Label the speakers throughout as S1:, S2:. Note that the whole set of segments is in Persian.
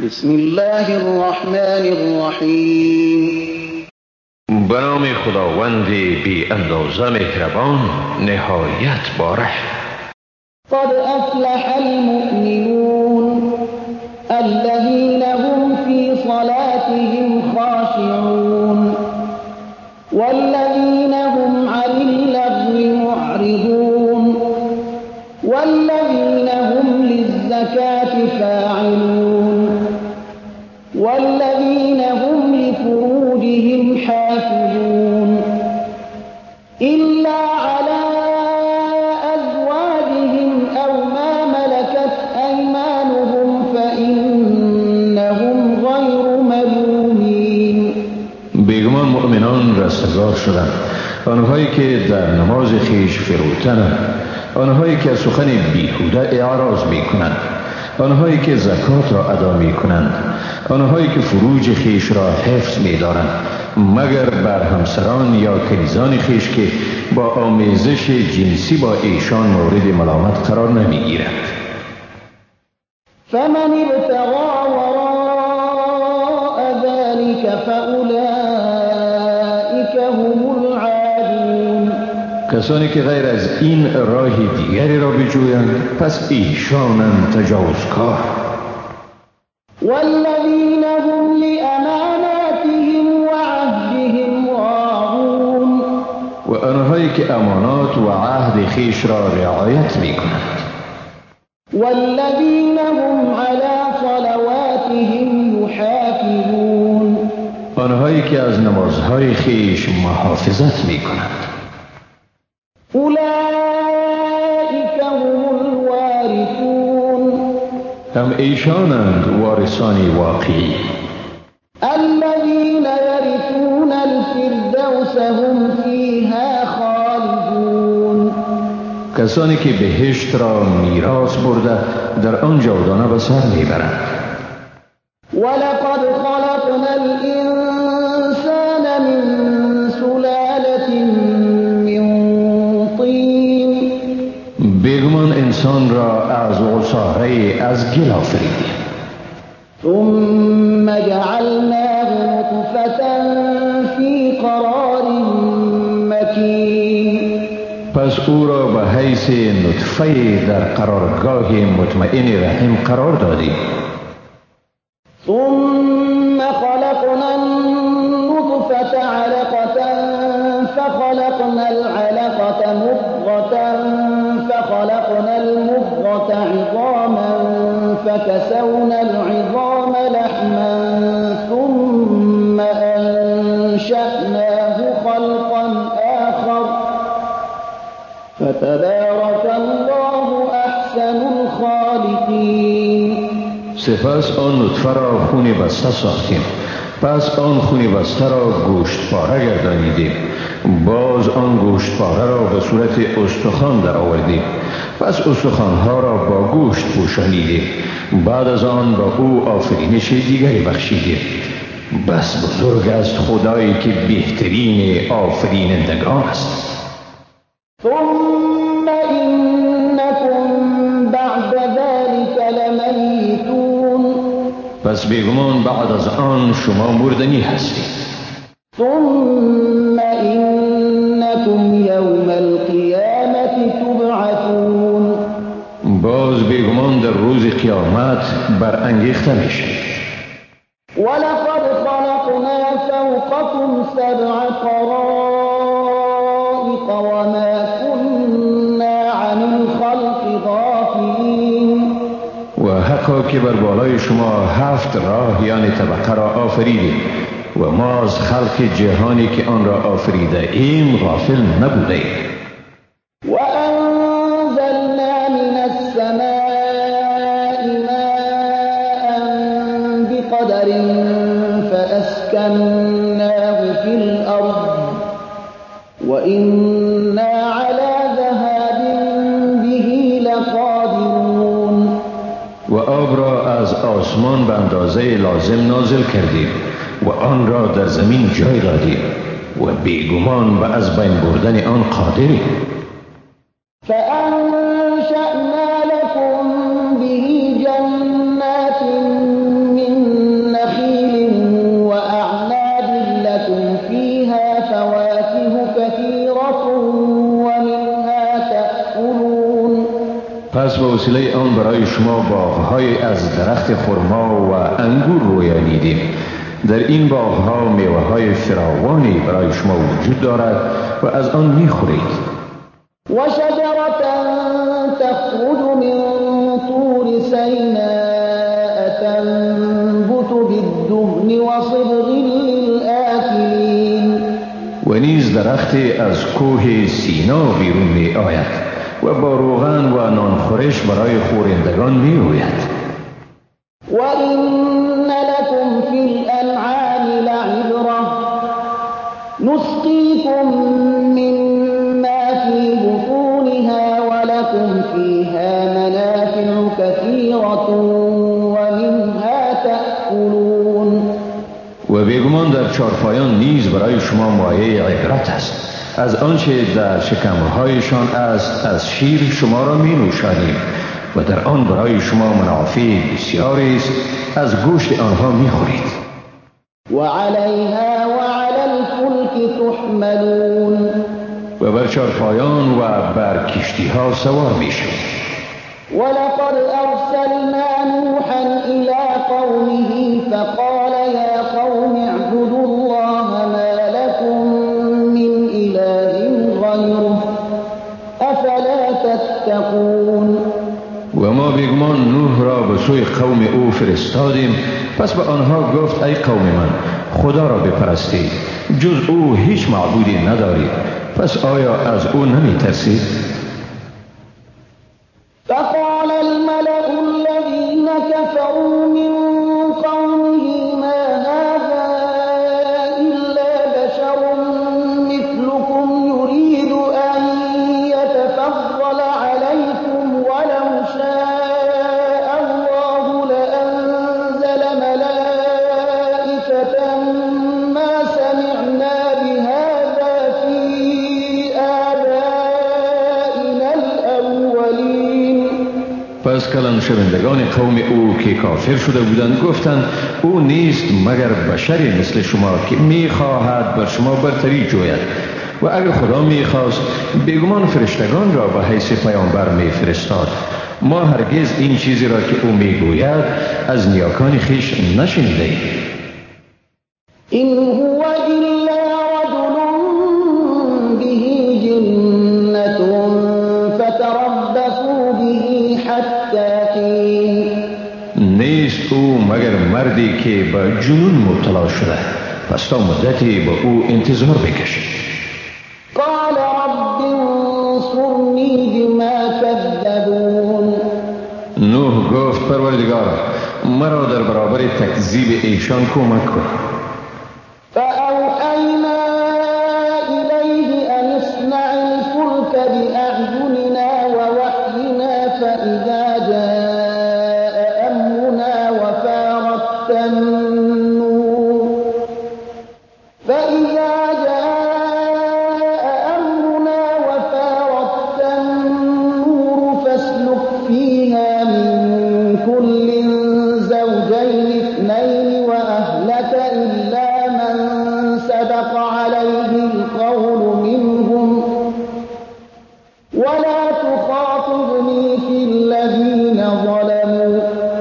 S1: بسم الله الرحمن الرحیم.
S2: به نام خداوند بی اندازه مهربان نهایت باره.
S1: قد افلح المؤمنون الذين هم في صلاتهم خاشعون والذين هم عن اللغو معرضون والذين هم للزكاة فاعلون والذين هم لفروجهم حافظون إلا على أزواجهم أو ما ملكت أيمانهم فإنهم غير ملومين.
S2: بیگمان مؤمنان رستگار شدند، آنهایی که در نماز خیش فروتنند، آنهایی که سخن بیهوده اعراض می کنند، آنهایی که زکات را ادا می کنند، آنهایی که فروج خیش را حفظ می دارند، مگر بر همسران یا کنیزان خیش که با آمیزش جنسی با ایشان مورد ملامت قرار نمی گیرند.
S1: فمن ابتغى وراء ذلك فأولئك هم العادون.
S2: کسانی که غیر از این راه دیگری را بجویند پس ایشانند تجاوزکار.
S1: والذین هم لأماناتهم وعهدهم راعون.
S2: و آنهایی که امانات و عهد خیش را رعایت می کنند.
S1: والذین هم علی صلواتهم یحافظون.
S2: آنهایی که از نمازهای خیش محافظت می کنند.
S1: اولئک هم الوارثون.
S2: هم ایشانند وارثانی واقعی.
S1: الذین یرثون الفردوس هم فیها خالدون.
S2: کسانی که بهشت را میراث برده در آن جاودانه به سر میبرند.
S1: ولقد خلقنا الانسان من سلالة من طین.
S2: بیگمان انسان را از عصاره از گل آفریدیم.
S1: ثم جعلناه نطفة فی قرار مکین.
S2: پس او را به حیث نطفه در قرارگاه مطمئن رحم قرار دادیم.
S1: ثم خلقنا النطفة علقة فخلقنا العلقة مضغة فخلقنا المضغة عظاما فكسونا العظام لحما ثم أنشأناه خلقا آخر فتبارك الله أحسن الخالقين.
S2: سپس آن نطفه را خون بسته ساختیم، پس آن خون بسته را گوشت پاره گردانیدیم، باز آن گوشت پاره را به صورت استخوان در آوردیم، پس استخوانها را با گوشت پوشانیدیم، بعد از آن با او آفرینش دیگری بخشیدیم. بس بزرگ است خدایی که بهترین آفرینندگان است.
S1: ثم إنكم بعد ذلك لميتون.
S2: پس بیگمان بعد از آن شما مردنی هستید.
S1: ثم إنكم يوم القيامة تبعثون.
S2: باز بیگمان در روز قیامت برانگیخته میشید.
S1: ولقد خلقنا فوقكم سبع طرائق وما كنا عن الخلق غافلين.
S2: و حقا که بر بالای شما 7 راه یعنی طبقه را آفریدیم و ما از خلق جهانی که آن را آفریده ایم غافل نبودیم.
S1: وأنزلنا من السماء ماء بقدر فأسكناه في الأرض وإنا على ذهاب به لقادرون.
S2: و آب را از آسمان به اندازه لازم نازل کردیم و آن را در زمین جای دادیم و بیگمان به از بین بردن آن قادریم.
S1: فأنشأنا لكم به جنات من
S2: وسیله آن برای شما باغ‌های از درخت خرما و انگور رویانیدیم. در این باغ‌ها میوه‌های فراوانی برای شما وجود دارد و از آن می‌خورید.
S1: وشجرة تخرج من طور سيناء تنبت بالدهن وصبغ للآكلين.
S2: و نیز درختی از کوه سینا بیرون می آید و با روغن و نانخورش برای خورندگان می روید.
S1: وَإِنَّ لَكُمْ فِي الْأَنْعَامِ لَعِبْرَةً نُسْقِيكُم مِّمَّا فِي بُطُونِهَا وَلَكُمْ فِيهَا مَنَافِعُ كَثِيرَةٌ وَمِنْهَا تَأْكُلُونَ.
S2: و بیگمان در چارپایان نیز برای شما مایه عبرت است. از آنچه در شکمهایشان است از شیر شما را می نوشانیم و در آن برای شما منافع بسیاری است. از گوشت آنها می خورید.
S1: وعليها وعلى الفلك تحملون.
S2: و بر چارپایان و بر کشتی ها سوار می شوید.
S1: ولقد أرسلنا نوحا إلى قومه فقال يا قوم اعبدوا الله ما لكم من إله غيره أفلا تتقون.
S2: و ما بیگمان نوح را به سوی قوم او فرستادیم، پس به آنها گفت ای قوم من خدا را بپرستید، جز او هیچ معبودی ندارید، پس آیا از او نمی ترسید؟
S1: فقال الملأ الذين كفروا من قومه ما هذا إلا بشر مثلكم يريد أن يتفضل عليكم ولو شاء الله لأنزل ملائكة ما سمعنا بهذا في آبائنا الأولين.
S2: پس کلان شوندگان قوم او که کافر شده بودند گفتند او نیست مگر بشری مثل شما که میخواهد بر شما برتری جوید و اگر خدا میخواست بیگمان فرشتگان را به حیث پیامبر میفرستاد. ما هرگز این چیزی را که او میگوید از نیاکان خیش نشنیده ایم.
S1: إن هو إلا رجل به جنة فتربصوا به حتى حين.
S2: نیست او مگر مردی که به جنون مبتلا شده، پس تا مدتی به او انتظار بکشید.
S1: قال رب انصرني بما كذبون.
S2: نوح گفت پروردگارا مرا در برابر تکذیب ایشان کمک کن.
S1: فأوحينا إليه أن اصنع الفلك بأعيننا ووحينا فإذا جاء أمرنا وفارت النور فاسلك فيها من كل زوجين اثنين وأهلك إلا من سبق عليه القول منهم ولا تخاطبني في الذين ظلموا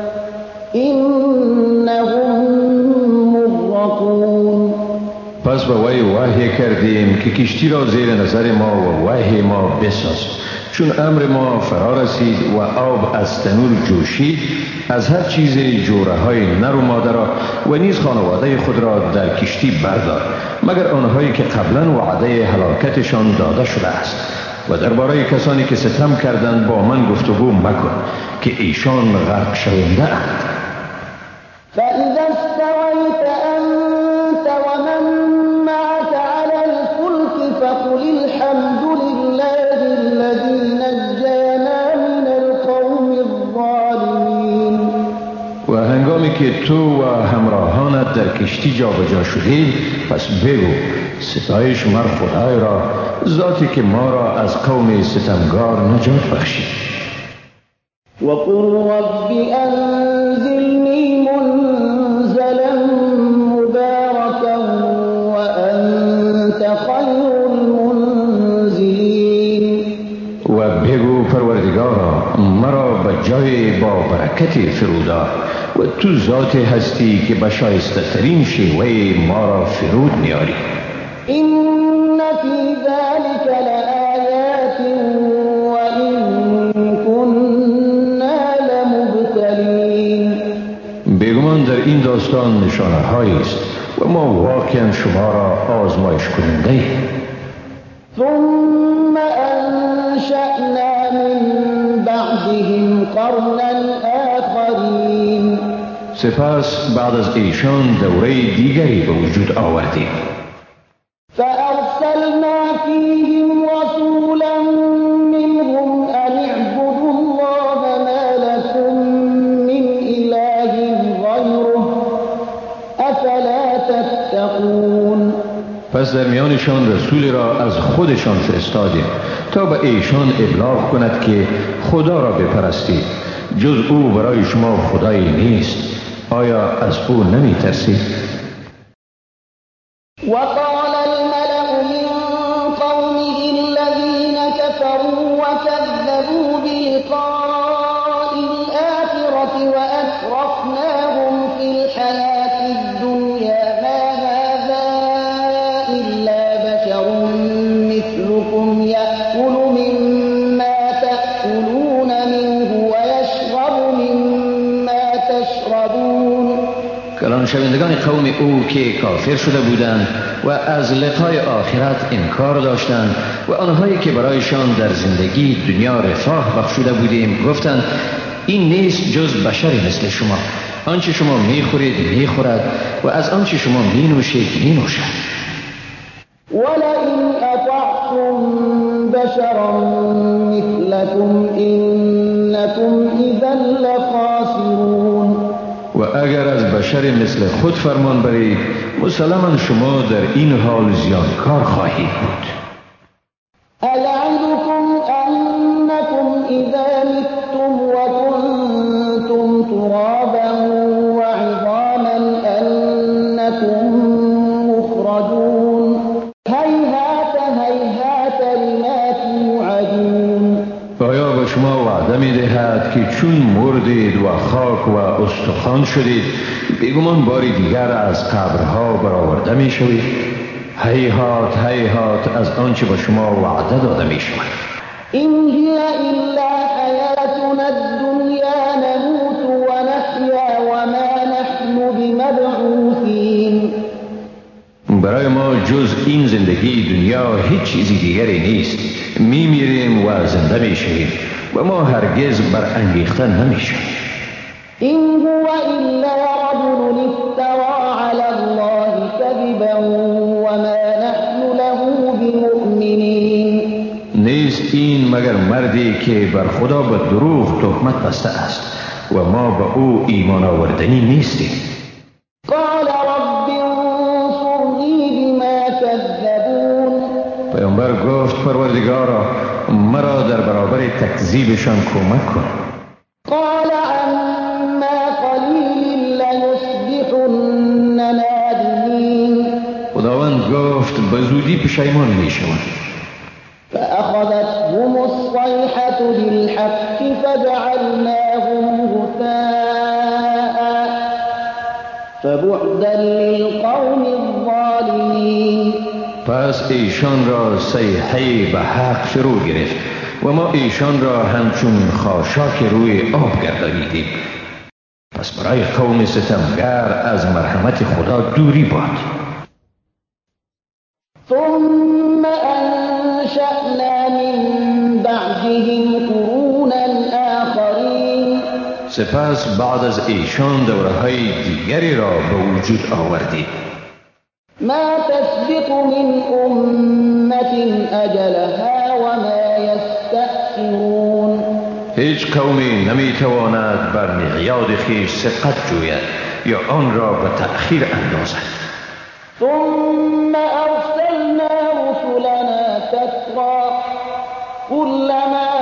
S1: إنهم مغرقون.
S2: پس به وی وحی کردیم که کشتی را زیر نظر ما و وحی ما بساز. چون امر ما فرا رسید و آب از تنور جوشید، از هر چیز جوره های نر و ماده را و نیز خانواده خود را در کشتی بردار، مگر آنهایی که قبلا وعده هلاکتشان داده شده است. و درباره کسانی که ستم کردند با من گفتگو مکن که ایشان غرق شونده اند.
S1: فإذا استويت أنت ومن معك على الفلك فقل الحمد لله الذي نجانا من القوم الظالمين.
S2: و هنگامی که تو و همراهانت در کشتی جابجا شدید، پس بگو ستایش مر خدای را، ذاتی که ما را از قوم ستمگار نجات بخشید.
S1: وقل رب أنزلني منزلا مباركا وأنت خير المنزلين.
S2: و بگو پروردگارا مرا به برکت فرودار و تو ذات هستی که به شایسته ترین شیوه ما را فرود میاری.
S1: إن في ذلك لآيات وإن كنا لمبتلين.
S2: بیگمان در این داستان نشانه هایی است و ما واقعا شما را آزمایش کننده ایم.
S1: ثم أنشأنا من بعدهم قرنا آخرين.
S2: سپس بعد از ایشان دوره دیگری به وجود آوردیم.
S1: فأرسلنا فيهم رسولا منهم أن اعبدوا الله ما لكم من إله غيره أفلا تتقون.
S2: پس در میانشان رسولی را از خودشان فرستادیم تا به ایشان ابلاغ کند که خدا را بپرستید، جز او برای شما خدایی نیست. آیا از او نمی ترسید؟
S1: وقال الملأ من قومه الذين كفروا وكذبوا بلقاء الآخرة وأترفناهم في الحياة الدنيا ما هذا إلا بشر مثلكم يأكل مما تأكلون منه ويشرب مما تشربون.
S2: کلان شوندگان قوم او که کافر شده بودند و از لقای آخرت انکار داشتند و آنهایی که برایشان در زندگی دنیا رفاه بخشوده بودیم گفتند این نیست جز بشری مثل شما، آنچه شما میخورید میخورد و از آنچه شما مینوشید مینوشد.
S1: ولئن أطعتم بشرا مثلكم إنكم إذا لخاسرون.
S2: و اگر از بشر مثل خود فرمان برید مسلما شما در این حال زیانکار خواهید بود.
S1: أيعدكم أنكم إذا متم وكنتم ترابا وعظاما أنكم مخرجون هيهات هيهات لما توعدون.
S2: آیا به شما وعده می دهد که چون مردید و خاک و استخوان شدید بیگمان باری دیگر از قبرها برآورده می شوید؟ هیهات هیهات از آنچه به شما وعده داده می شود.
S1: إن هي إلا حياتنا الدنيا نموت ونحيا وما نحن بمبعوثين.
S2: برای ما جز این زندگی دنیا هیچ چیزی دیگری نیست. می میریم و زنده می شویم و ما هرگز برانگیخته نمی شویم.
S1: إن هو إلا رجل افترى على الله كذبا وما نحن له بمؤمنين.
S2: نیست این مگر مردی که بر خدا به دروغ تهمت بسته است و ما به او ایمان آوردنی نیستیم.
S1: قال رب انصرني بما كذبون.
S2: پیامبر گفت پروردگارا مرا در برابر تکذیبشان کمک کن.
S1: قال عما قلیل لیصبحن نادمین.
S2: خداوند گفت به زودی پشیمان می شوند.
S1: فأخذتهم الصيحة بالحق فجعلناهم غثاء فبعدا للقوم الظالمين.
S2: پس ایشان را صیحه به حق فرو گرفت و ما ایشان را همچون خاشاک روی آب گردانیدیم. پس برای قوم ستمگر از مرحمت خدا دوری باد.
S1: ثم أنشأنا من بعدهم قرونا آخرين.
S2: سپس بعد از ایشان دوره‌های دیگری را به وجود آوردیم.
S1: ما تسبق من أمة أجلها وما يستأخرون.
S2: هیچ قومی نمیتواند بر میعاد خویش سبقت جوید یا آن را به تأخیر اندازد.
S1: ثم أرسلنا رسلنا تترى كلما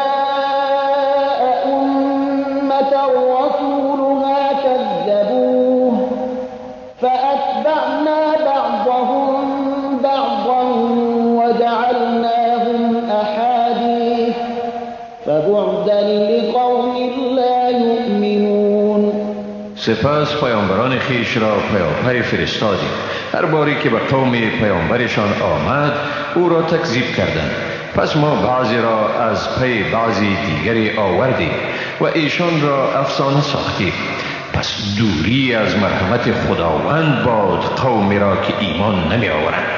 S1: جاء أمة رسولها كذبوه فأتبعنا بعضهم بعضا وجعلناهم أحاديث فبعدا لقوم لا يؤمنون.
S2: سپس پیامبران خیش را پیاپی فرستادیم. هر باری که به قوم پیامبرشان آمد او را تکذیب کردند. پس ما بعضی را از پی بعضی دیگری آوردیم و ایشان را افسانه ساختیم. پس دوری از مرحمت خداوند باد قومی را که ایمان نمی آورند.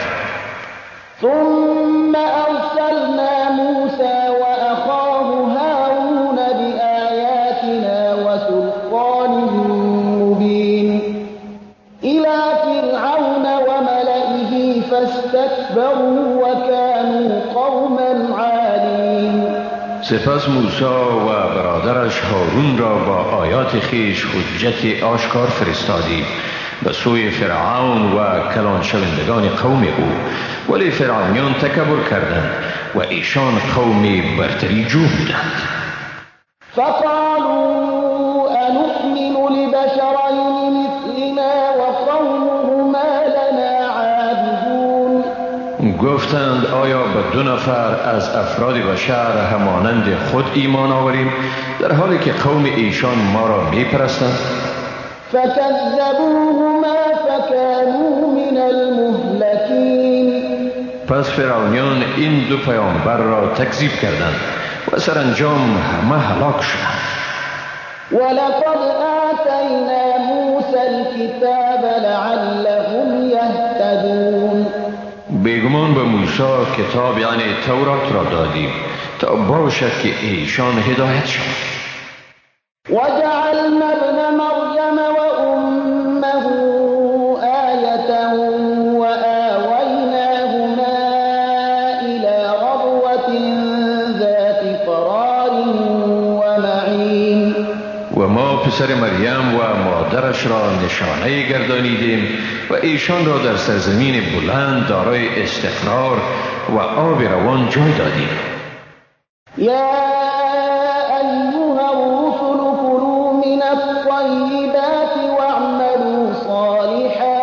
S1: ثم أرسلنا موسى وأخاه هارون بآياتنا وسلطان مبين إلى فرعون وملئه فاستكبروا وكانوا قوما عالين.
S2: سپس موسی و برادرش هارون را با آیات خیش حجت آشکار فرستادیم به سوی فرعون و کلان شوندگان قوم او، ولی فرعونیان تکبر کردند و ایشان قومی برتری جو بودند.
S1: فقالوا أنؤمن لبشرين مثلنا وقومهما لنا عابدون.
S2: گفتند آیا به دو نفر از افراد بشر همانند خود ایمان آوریم در حالی که قوم ایشان ما را می پرستند؟
S1: فكذبوهما فكانوا من المهلكين.
S2: پس فرعونیان این دو پیامبر را تکذیب کردند و سرانجام همه هلاک شدند.
S1: ولقد آتينا موسى الكتاب لعلهم يهتدون.
S2: بیگمان به موسی کتاب یعنی تورات را دادیم تا باشد که ایشان هدایت شوند.
S1: وجعلنا ابن مريم وأمه آية وآويناهما إلى ربوة ذات قرار ومعين.
S2: و ما پسر مریم و مادرش را نشانه گردانیدیم و ایشان را در سرزمین بلند دارای استقرار و آب روان جای دادیم.
S1: يا أيها الرسل كلوا من الطيبات واعملوا صالحا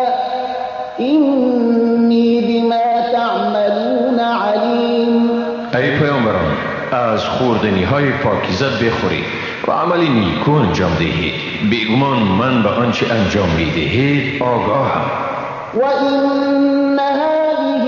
S1: إني بما تعملون عليم.
S2: ای پیامبران، از خوردنی های پاکیزه بخورید و عمل نیکو انجام دهید. بیگمان من به آنچه انجام می دهید آگاهم.
S1: وإن هذه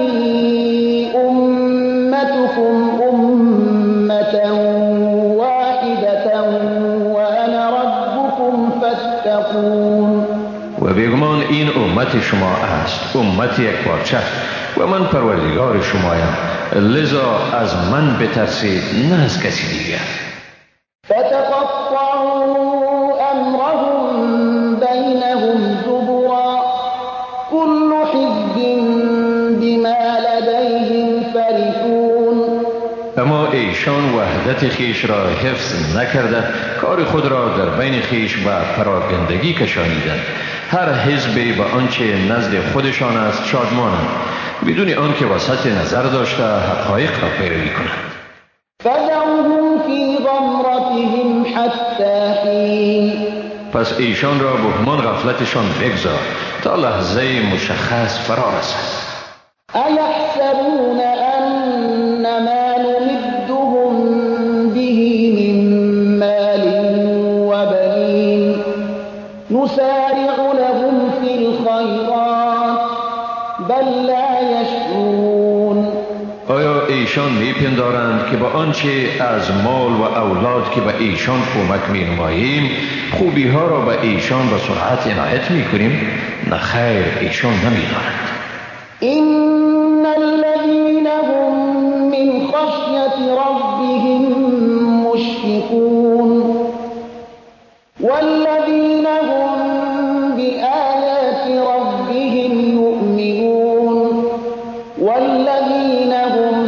S1: أمتكم أمة واحدة وأنا ربكم فاتقون.
S2: و بیگمان این امت شما است، امت یک پارچه و من پروردگار شمایم، لذا از من بترسید نه از کسی دیگر.
S1: فتقطعوا أمرهم بينهم زبرا كل حزب بما لديهم فرحون.
S2: اما ایشان وحدت خیش را حفظ نکرده، کار خود را در بین خیش به پراگندگی کشانیدند. هر حزبی به آنچه نزد خودشان است شادمانند، بدون آنکه وسط نظر داشته حقایق را پیروی کنند.
S1: فذرهم في غمرتهم حتى حين.
S2: پس ایشان را به همان غفلتشان بگذار تا لحظه مشخص فرا رسد.
S1: أيحسبون أن ما نمدهم به من مال وبنين نسارع لهم في الخيرات بل لا يشعرون.
S2: آیا ایشان میپندارند که با آنچه از مال و اولاد که به ایشان کمک مینماییم خوبی ها را به ایشان به سرعت عنایت میکنیم؟ نه خیر، ایشان نمیدانند.
S1: إن الذين هم من خشية ربهم مشفقون والذين هم بآيات ربهم يؤمنون والذين هم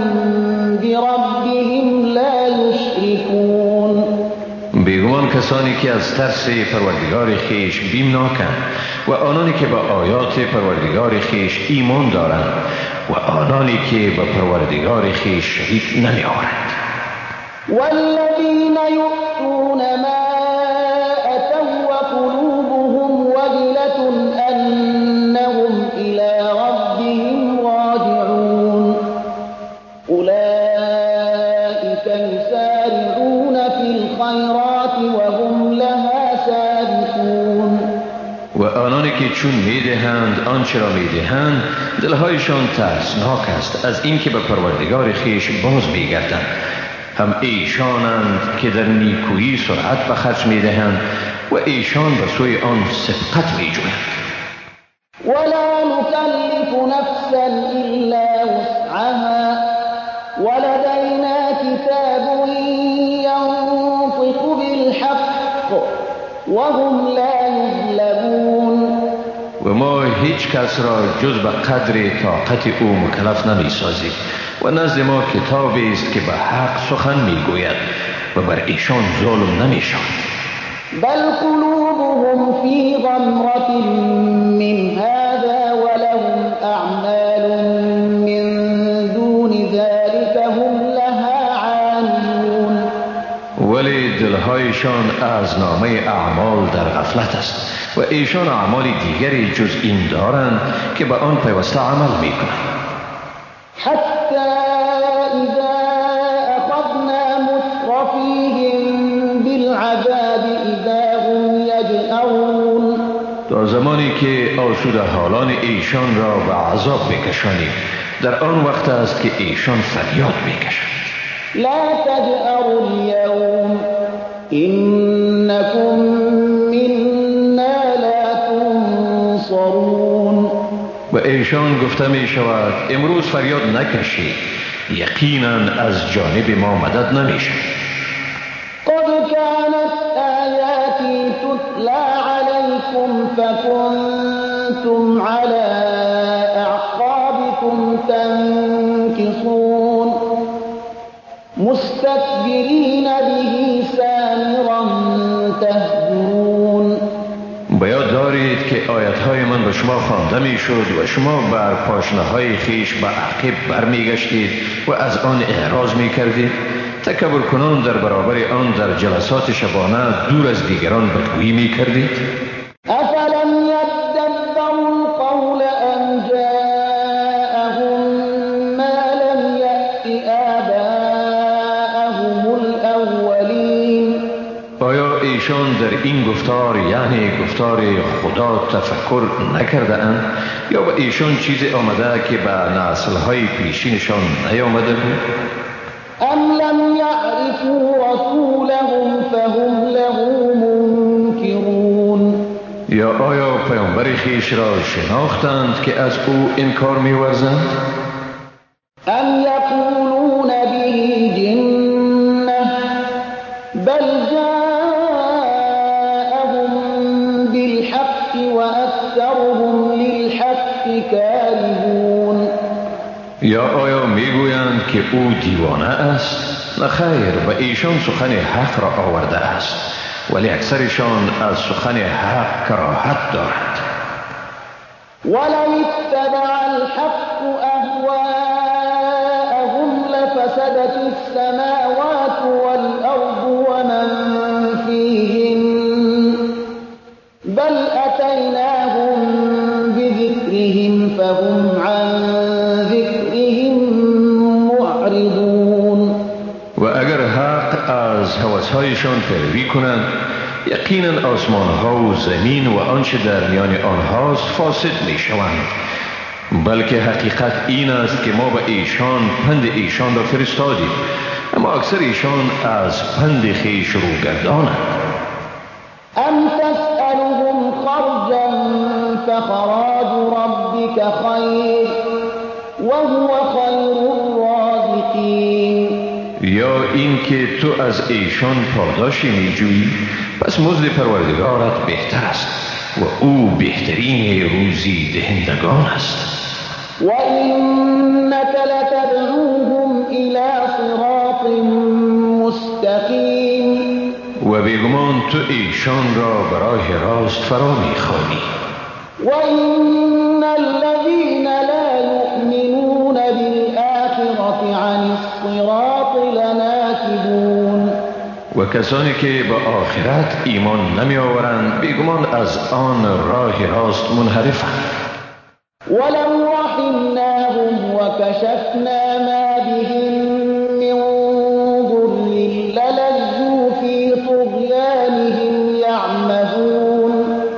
S1: بربهم لا يشركون.
S2: بیگمان کسانی که از ترس پروردگار خیش بیمناکند و آنانی که به آیات پروردگار خیش ایمان دارند و آنانی که به پروردگار خیش شریک نمی آورند.
S1: والذين يؤتون ما أتوا وقلوبهم وجلة أنهم إلى ربهم راجعون أولئك يسارعون في الخيرات وهم لها سابقون.
S2: آنها که چون میدهند آنچه را میدهند دلهایشان ترسناک است از اینکه به پروردگار خیش باز میگردند. هم ایشانند که در نیکویی سرعت به خرج میدهند و ایشان به سوی آن سبقت میجویند.
S1: ولا نكلف نفسا إلا وسعها ولدينا كتاب ينطق بالحق وهم لا يظلمون.
S2: و ما هیچ کس را جز به قدر طاقت او مکلف نمی سازیم و نزد ما کتابی است که به حق سخن می گوید و بر ایشان ظلم نمی شود.
S1: بل قلوبهم في غمرة من هذا ولهم أعمال من دون ذلك هم لها عاملون.
S2: ولی دلهایشان از نامه اعمال در غفلت است و ایشان اعمال دیگری جز این دارند که به آن پیوسته عمل می کنند.
S1: حتى إذا أخذنا مترفيهم بالعذاب إذا هم يجأرون.
S2: تا زمانی که آسوده حالان ایشان را به عذاب بکشانیم در آن وقت است که ایشان فریاد میکشند.
S1: لا تجأروا اليوم إنكم منا لا تنصرون.
S2: و ایشان گفته می شود امروز فریاد نکشید، یقینا از جانب ما مدد نمی شود.
S1: قد كانت آياتي تتلى عليكم فكنتم على أعقابكم تنكصون مستكبرين به سامرا تهجرون.
S2: بیاد دارید که آیتهای من به شما خوانده می شد و شما بر پاشنه‌های خیش به عقب برمیگشتید و از آن اعراض می کردید. تکبر کنان در برابر آن در جلسات شبانه دور از دیگران بدگویی می کردید.
S1: أفلم يدبروا القول أم جاءهم ما لم يأت آباءهم الأولين.
S2: آیا ایشان در این گفتار یعنی گفتار خدا تفکر نکرده اند یا به ایشان چیزی آمده که به نسل‌های پیشینشان نیامده بود؟
S1: أم لم يعرفوا رسولهم فهم له منكرون.
S2: یا آیا پیامبر خیش را شناختند که از او انکار می‌ورزند؟
S1: أم يقولون به جنة بل جاءهم بالحق وأكثرهم للحق كارهون.
S2: یا آیا میگویند که او دیوانه است؟ نه خیر، به ایشان سخن حق را آورده است ولی اکثرشان از سخن حق کراهت دارند.
S1: ولو اتبع الحق أهواءهم لفسدت السماوات والأرض ومن فيهن بل أتيناهم بذكرهم فهم عن ذكرهم معرضون.
S2: و اگر حق از هوس‌هایشان پیروی کنند یقینا آسمان‌ها و زمین و آنچه در میان آنهاست فاسد می‌شوند. بلکه حقیقت این است که ما به ایشان پند ایشان را فرستادیم اما اکثر ایشان از پند خویش روگردانند.
S1: أم تسألهم خرجا فخراج ربك خير وهو خير الرازقين.
S2: یا این که تو از ایشان پاداشی می‌جویی پس مزد پروردگارت بهتر است و او بهترین روزی دهندگان است.
S1: وإنك لتدعوهم إلى صراط مستقيم.
S2: و بیگمان تو ایشان را به راه راست فرا می‌خوانی.
S1: وإن الذين لا يؤمنون بالآخرة عن الصراط لناكبون.
S2: و کسانی که به آخرت ایمان نمی آورند بیگمان از آن راه راست منحرفند.
S1: ولو رحمناهم وكشفنا ما بهم من ضر للجوا في طغيانهم يعمهون.
S2: و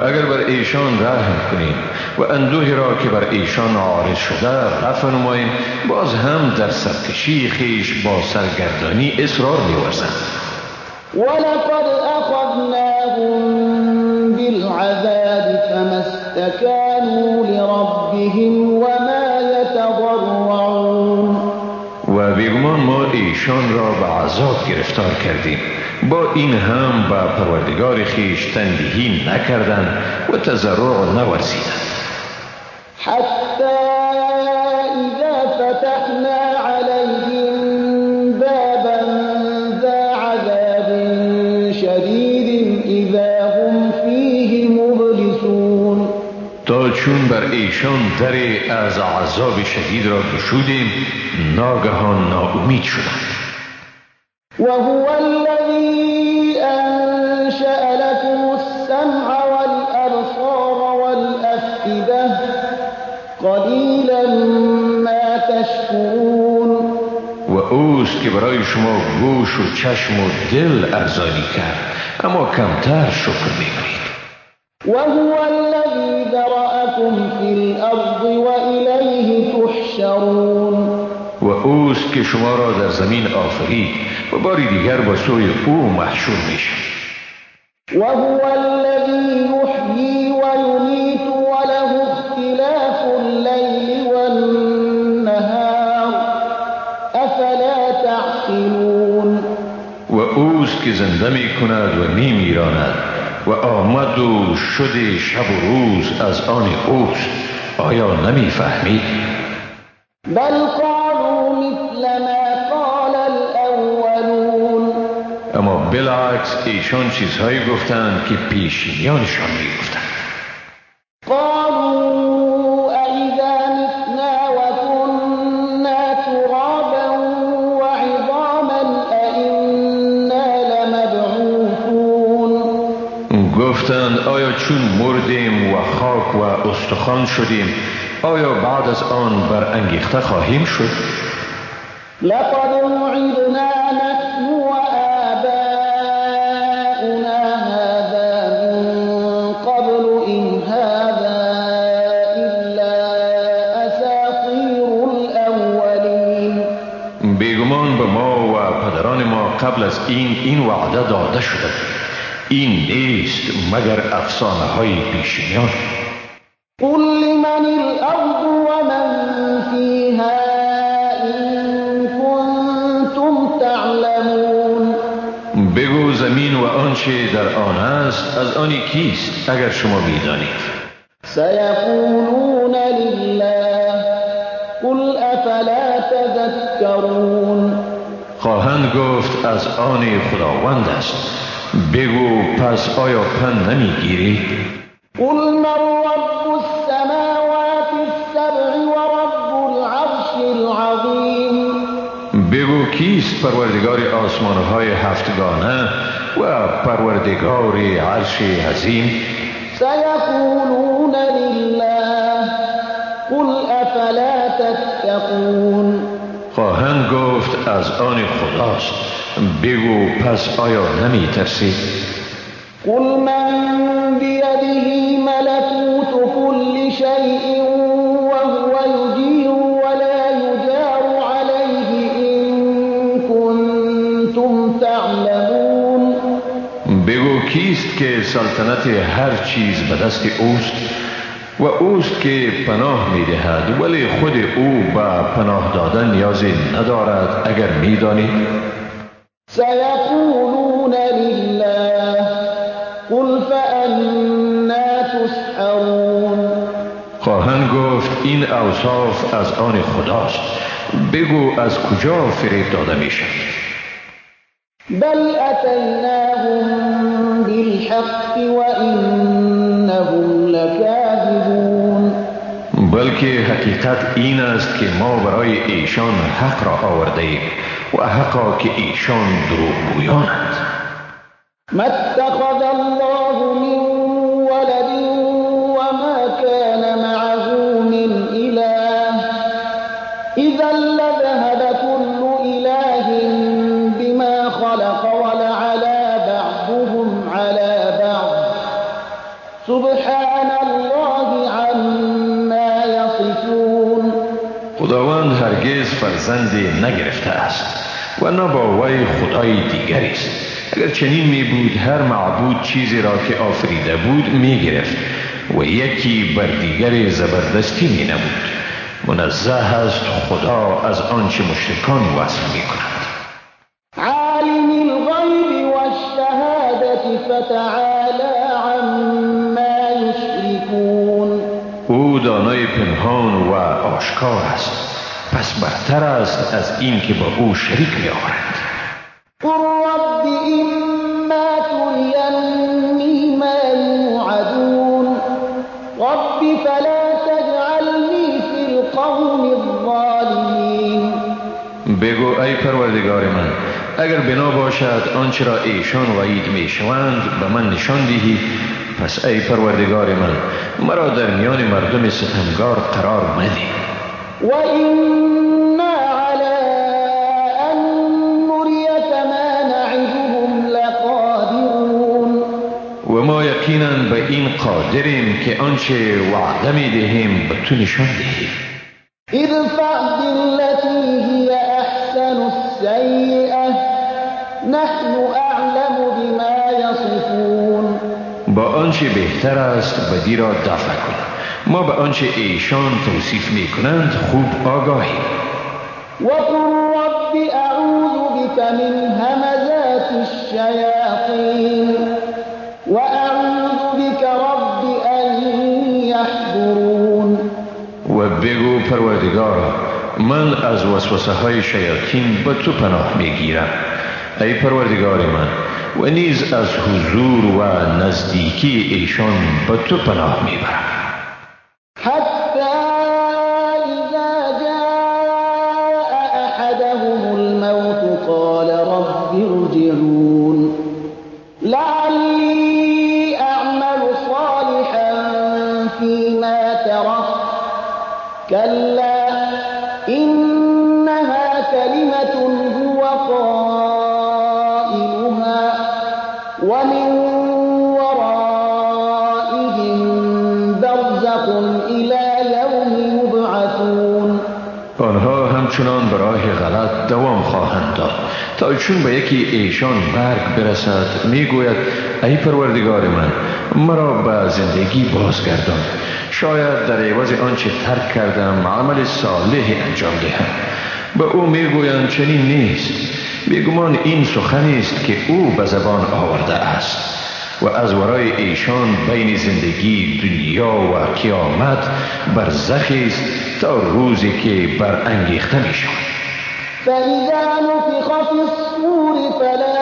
S2: اگر بر ایشان رحم کنیم و اندوهی را که بر ایشان عارض شده رفع نماییم، باز هم در سرکشی خیش با سرگردانی اصرار می‌ورزند.
S1: ولقد أخذناهم بالعذاب فما استكانوا لربهم وما يتضرعون.
S2: و بیگمان ما ایشان را به عذاب گرفتار کردیم، با این هم به پروردگار خیش تندیهی نکردند و تضرع نورزیدند.
S1: حتى إذا فتحنا عليهم بابا ذا عذاب شديد إذا هم فيه مبلسون.
S2: تا چون بر ایشان دری از عذاب شدید را گشودیم، ناگهان ناامید شدند.
S1: وهو الذي أنشأ لكم السمع والأبصار والأفئدة قلیلا ما تشکرون.
S2: و اوست که برای شما گوش و چشم و دل ارزانی کرد، اما کمتر شکر می‌کنید.
S1: وهو الذي ذرأكم في الأرض وإليه تحشرون.
S2: و اوست که شما را در زمین آفرید و باری دیگر به سوی او محشور میشید.
S1: وهو الذي يحيي ويميت وله اختلاف الليل والنهار افلا تعقلون.
S2: و اوست که زنده می کند و می میراند و آمد و شد شب و روز از آن اوست، آیا نمی فهمید؟
S1: بل قالوا مثل ما قال الاولون.
S2: اما بالعکس ایشان چیزهایی گفتند که پیشینیانشان می گفتند.
S1: قالوا أإذا متنا وكنا ترابا وعظاما أإنا لمبعوثون.
S2: گفتند آیا چون مردیم و خاک و استخوان شدیم، آیا بعد از آن برانگیخته خواهیم شد؟
S1: لقد وعدنا نحن وآباؤنا هذا من قبل إن هذا إلا أساطير الأولين.
S2: بیگمان به ما و پدران ما قبل از این وعده داده شده، این نیست مگر افسانه های پیشینیان.
S1: قل لمن الأرض ومن فيها إن كنتم تعلمون.
S2: بگو زمین و آنچه در آن است از آنی کیست اگر شما میدانید.
S1: سيقولون لله قل أفلا تذكرون.
S2: خواهند گفت از آن خداوند است، بگو پس آیا پند نمیگیری؟
S1: قل من رب السماوات السبع ورب العرش العظيم.
S2: بگو کیست پروردگار آسمان‌های هفتگانه و پروردگار عرش عظیم؟
S1: سيقولون لله قل أفلا تتقون.
S2: خواهند گفت از آن خداست، بگو پس آیا نمی ترسید؟
S1: قل من بيده ملكوت كل شيء وهو يجير ولا يجار عليه إن كنتم تعلمون.
S2: بگو کیست که سلطنت هر چیز به دست اوست و اوست که پناه می دهد ولی خود او به پناه دادن نیازی ندارد اگر می دانید؟
S1: سيقولون لله قل فأنا تسحرون.
S2: خواهند گفت این اوصاف از آن خداست، بگو از کجا فریب داده می شد؟
S1: بل أتيناهم بالحق وإنهم لكاذبون.
S2: بلکه حقیقت این است که ما برای ایشان حق را آورده ایم و حقا که ایشان دروغگویانند.
S1: ما اتخذ الله من ولد وما كان معه من إله إذا لذهب كل إله بما خلق ولعلى بعضهم على بعض سبحان سبحان الله عما يصفون.
S2: خداوند هرگز فرزندی نگرفته است و نه با وی خدای دیگری است. اگر چنین می بود هر معبود چیزی را که آفریده بود می گرفت و یکی بر دیگر زبردستی می نمود. منزه است خدا از آنچه مشرکان وصف می کنند.
S1: عالم الغیب والشهادة فتعالى عما یشرکون.
S2: او دانای پنهان و آشکار است، پس برتر است از این که با او شریک می آورند.
S1: قل رب إما تريني ما يوعدون رب فلا تجعلني في القوم الظالمين.
S2: بگو ای پروردگار من، اگر بنا باشد آنچه را ایشان وعید می شوند به من نشان دهی، پس ای پروردگار من مرا در میان مردم ستمگار قرار مده.
S1: و اینا علی ان نریک ما نعدهم لقادرون.
S2: و ما یقینا به این قادریم که آنچه وعده می دهیم به تو نشان دهیم.
S1: ادفع بالتي هي احسن السیئة نحن اعلم بما یصفون.
S2: با آنچه بهتر است بدی را دفع کن، ما به آنچه ایشان توصیف می کنند خوب آگاهیم.
S1: وقل رب اعوذ بك من همزات الشیاطین و اعوذ بك رب ان یحضرون.
S2: و بگو پروردگارا من از وسوسه های شیاطین به تو پناه می گیرم. ای پروردگار من و نیز از حضور و نزدیکی ایشان به تو پناه می برم.
S1: حتی اذا جاء احدهم الموت قال رب ارجعون لعلی اعمل صالحا فيما تركت كلا إنها كلمة هو قائلها ومن ورائهم برزخ إلى يوم يبعثون.
S2: آنها همچنان به راه غلط دوام خواهند داد تا چون به یکی ایشان مرگ برسد میگوید ای پروردگار من مرا به زندگی بازگردان، شاید در عوض آنچه ترک کردم عمل صالح انجام دهم. به او میگویند چنین نیست، بیگمان این سخنی است که او به زبان آورده است و از ورای ایشان بین زندگی دنیا و قیامت برزخی است تا روزی که برانگیخته می شود.
S1: فإذا نفخ في الصور فلا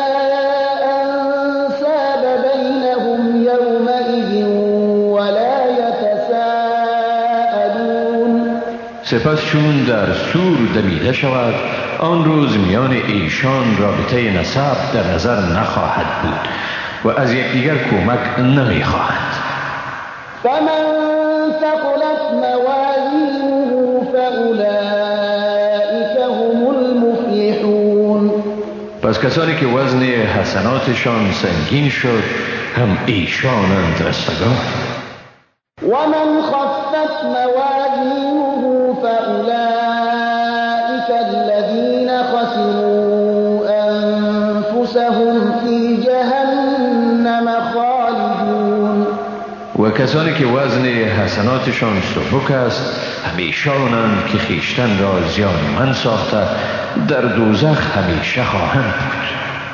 S1: أنساب بينهم يومئذ ولا يتساءلون.
S2: سپس چون در سور دمیده شود آن روز میان ایشان رابطه نسب در نظر نخواهد بود و از یکدیگر کمک نمی خواهند.
S1: فمن ثقلت موازینه فأولئك هم المفلحون.
S2: پس کسانی که وزن حسناتشان سنگین شد هم ایشانند رستگار.
S1: ومن خفت موازینه فأولئك الذين خسروا أنفسهم في جهنم خالدون.
S2: و کسانی که وزن حسناتشان سبک است همیشانند که خیشتن را زیانمند ساخته در دوزخ همیشه خواهند بود.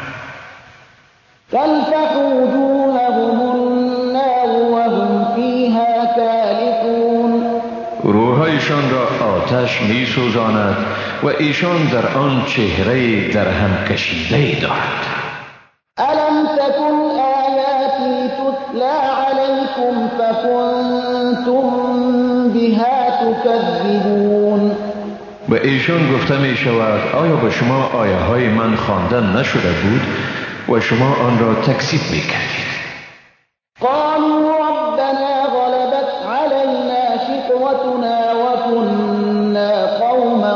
S1: تلفح وجوههم النار وهم فيها كالحون.
S2: روحایشان را آتش می سوزاند و ایشان در آن چهره در هم کشیده دارد.
S1: ألم تكن آياتي تتلى عليكم فكنتم بها تكذبون.
S2: به ایشان گفته می شود آیا به شما آیه های من خوانده نشده بود و شما آن را تکذیب می کردید؟
S1: قالوا ربنا غلبت علينا شقوتنا وكنا قوما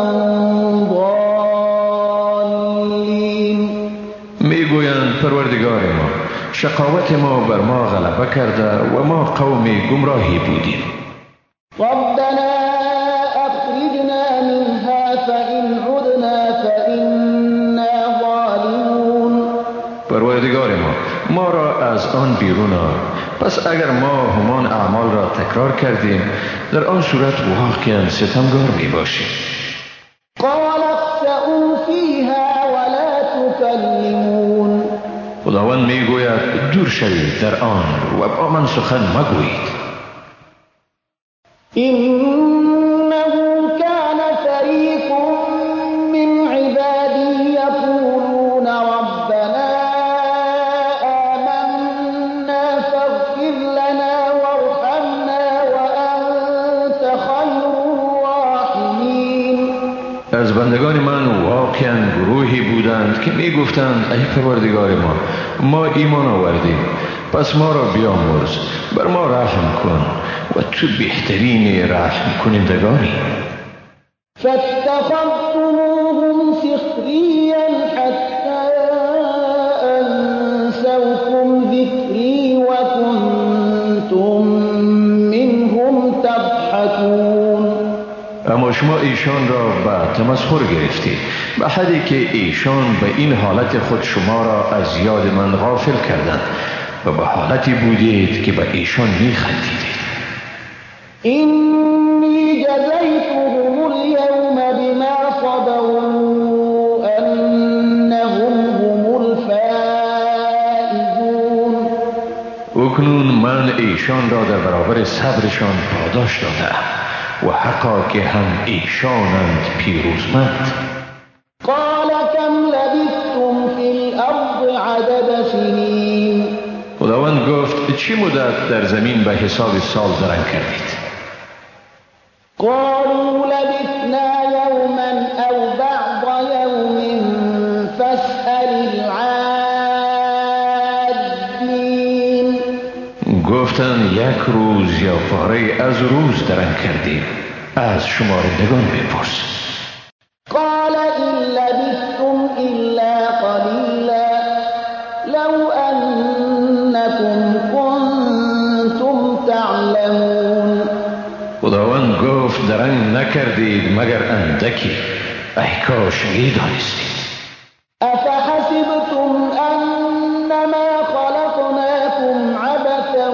S1: ضالين.
S2: میگویند پروردگار ما شقاوت ما بر ما غلبه کرده و ما قوم گمراهی بودیم.
S1: ربنا اخرجنا منها فإن عدنا فإنا ظالمون.
S2: پروردگار ما را از آن بیرون آر، پس اگر ما همان اعمال را تکرار کردیم در آن صورت واقعا ستمگار می باشیم.
S1: قال اخسئوا فيها ولا تكلمون.
S2: خداوند می گوید دور شوید در آن و با من سخن مگویید.
S1: إنه كان فريق من عبادي يقولون ربنا آمنا فاغفر لنا وارحمنا وأنت خير الراحمين.
S2: از بندگان من واقعا گروهی بودند که می گفتند ای پروردگار ما ایمان آوردیم، پس ما را بیامرز، بر ما رحم کن و تو بهترین رحم کنندگانی.
S1: فاتخذتموهم سخريا حتى أنسوكم ذكري وكنتم منهم تضحكون.
S2: اما شما ایشان را به تمسخر گرفتید به حدی که ایشان به این حالت خود شما را از یاد من غافل کردند و به حالتی بودید که به ایشان می خندیدید.
S1: إني جزيتهم اليوم بما صبروا أنهم هم الفائزون.
S2: اکنون من ایشان را در برابر صبرشان پاداش دادم و حقا که هم ایشانند پیروزمند.
S1: قال كم لبثتم في الأرض عدد سنين.
S2: خداوند گفت چی مدت در زمین به حساب سال درنگ کردید؟
S1: قالوا لبثنا يوما أو بعض يوم فاسأل العادين.
S2: گفتند یک روز یا پاره از روز درنگ کردیم، از شمارندگان بپرس.
S1: قال إن لبثتم إلا قليلا لو أنكم كنتم تعلمون.
S2: خداوند گفت درنگ نکردید مگر اندکی، ای کاش می دانستید.
S1: أفحسبتم أنما خلقناكم عبثا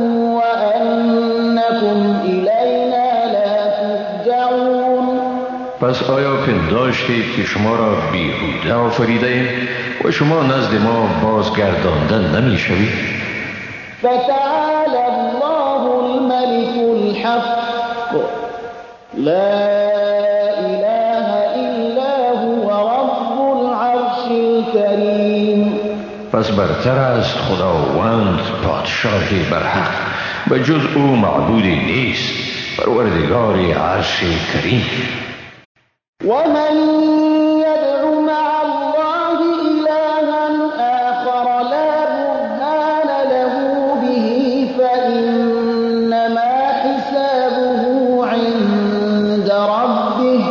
S1: وأنكم إلينا لا ترجعون.
S2: پس آیا پنداشتید که شما را بیهوده آفریده ایم و شما نزد ما بازگردانده نمی شوید؟
S1: فتعالى الله الملك الحق لا إله إلا هو رب العرش الكريم.
S2: پس برتر است خداوند پادشاه برحق، به جز او معبودی نیست، پروردگار عرش کریم.
S1: ومن يدع مع الله إلها آخر لا برهان له به فإنما حسابه عند ربه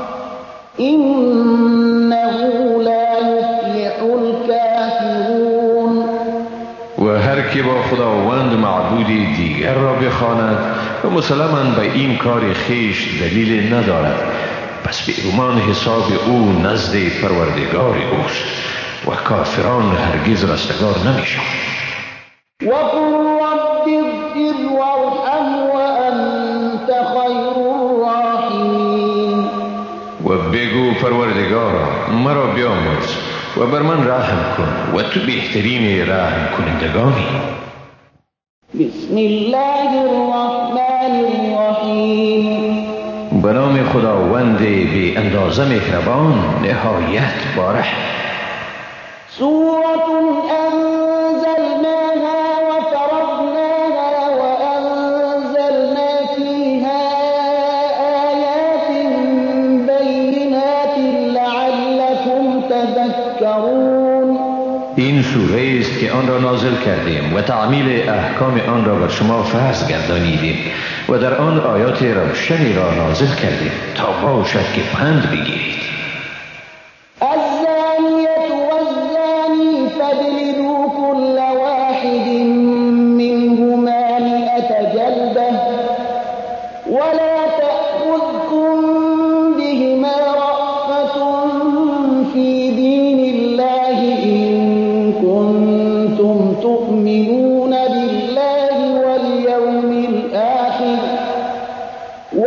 S1: إنه لا يفلح الكافرون.
S2: و هر که با خداوند معبودی دیگر را بخواند و مسلماً به این کار خیش دلیل ندارد، پس بیگمان حساب او نزد پروردگار اوست و کافران هرگز رستگار نمیشن.
S1: وقل رب اغفر وارحم وأنت خير الراحمين.
S2: و بگو پروردگارا مرا بیامرز و بر من رحم کن و تو بهترین رحم کنندگانی.
S1: بسم الله الرحمن الرحیم.
S2: به نام خداوند بی اندازه مهربان نهایت باره.
S1: سورة أنزلناها وفرضناها وأنزلنا فيها آيات بينات لعلكم تذكرون.
S2: این سوره است که آن را نازل کردیم و تعمیل احکام آن را بر شما فرض گردانیدیم و در آن آیات روشنی را نازل کردیم تا باشد که پند بگیرید.
S1: الزانية والزاني فاجلدوا كل واحد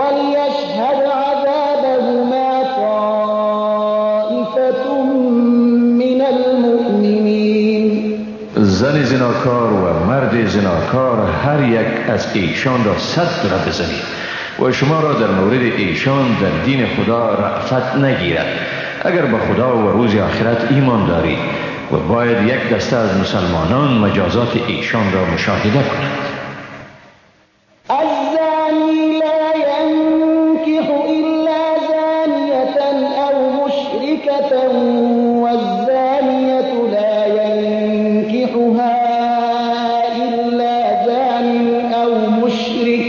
S1: وليشهد عذابهما طائفة من المؤمنين.
S2: زن زناکار و مرد زناکار هر یک از ایشان را 100 ضرب بزنید و شما را در مورد ایشان در دین خدا رأفت نگیرد اگر به خدا و روز آخرت ایمان دارید و باید یک دسته از مسلمانان مجازات ایشان را مشاهده کنند.
S1: الزانی لا ينكح إلا زانية أو مشركة والزانية لا ينكحها إلا زان أو مشرك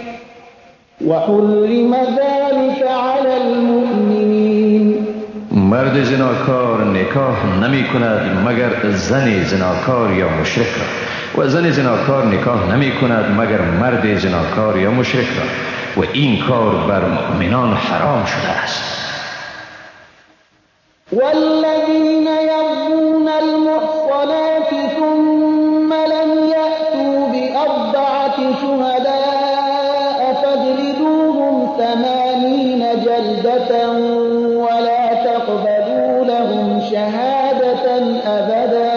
S1: وحرم ذلك على المؤمنين.
S2: مرد زناکار نکاح نمی کند مگر زن زناکار یا مشرک را و زن زناکار نکاح نمی کند مگر مرد زناکار یا مشرک را و این کار بر مؤمنان حرام شده است.
S1: والذين يرمون المحصنات ثم لم يأتوا بأربعة شهداء فاجلدوهم 80 جلدة ولا تقبلوا لهم شهادة أبدا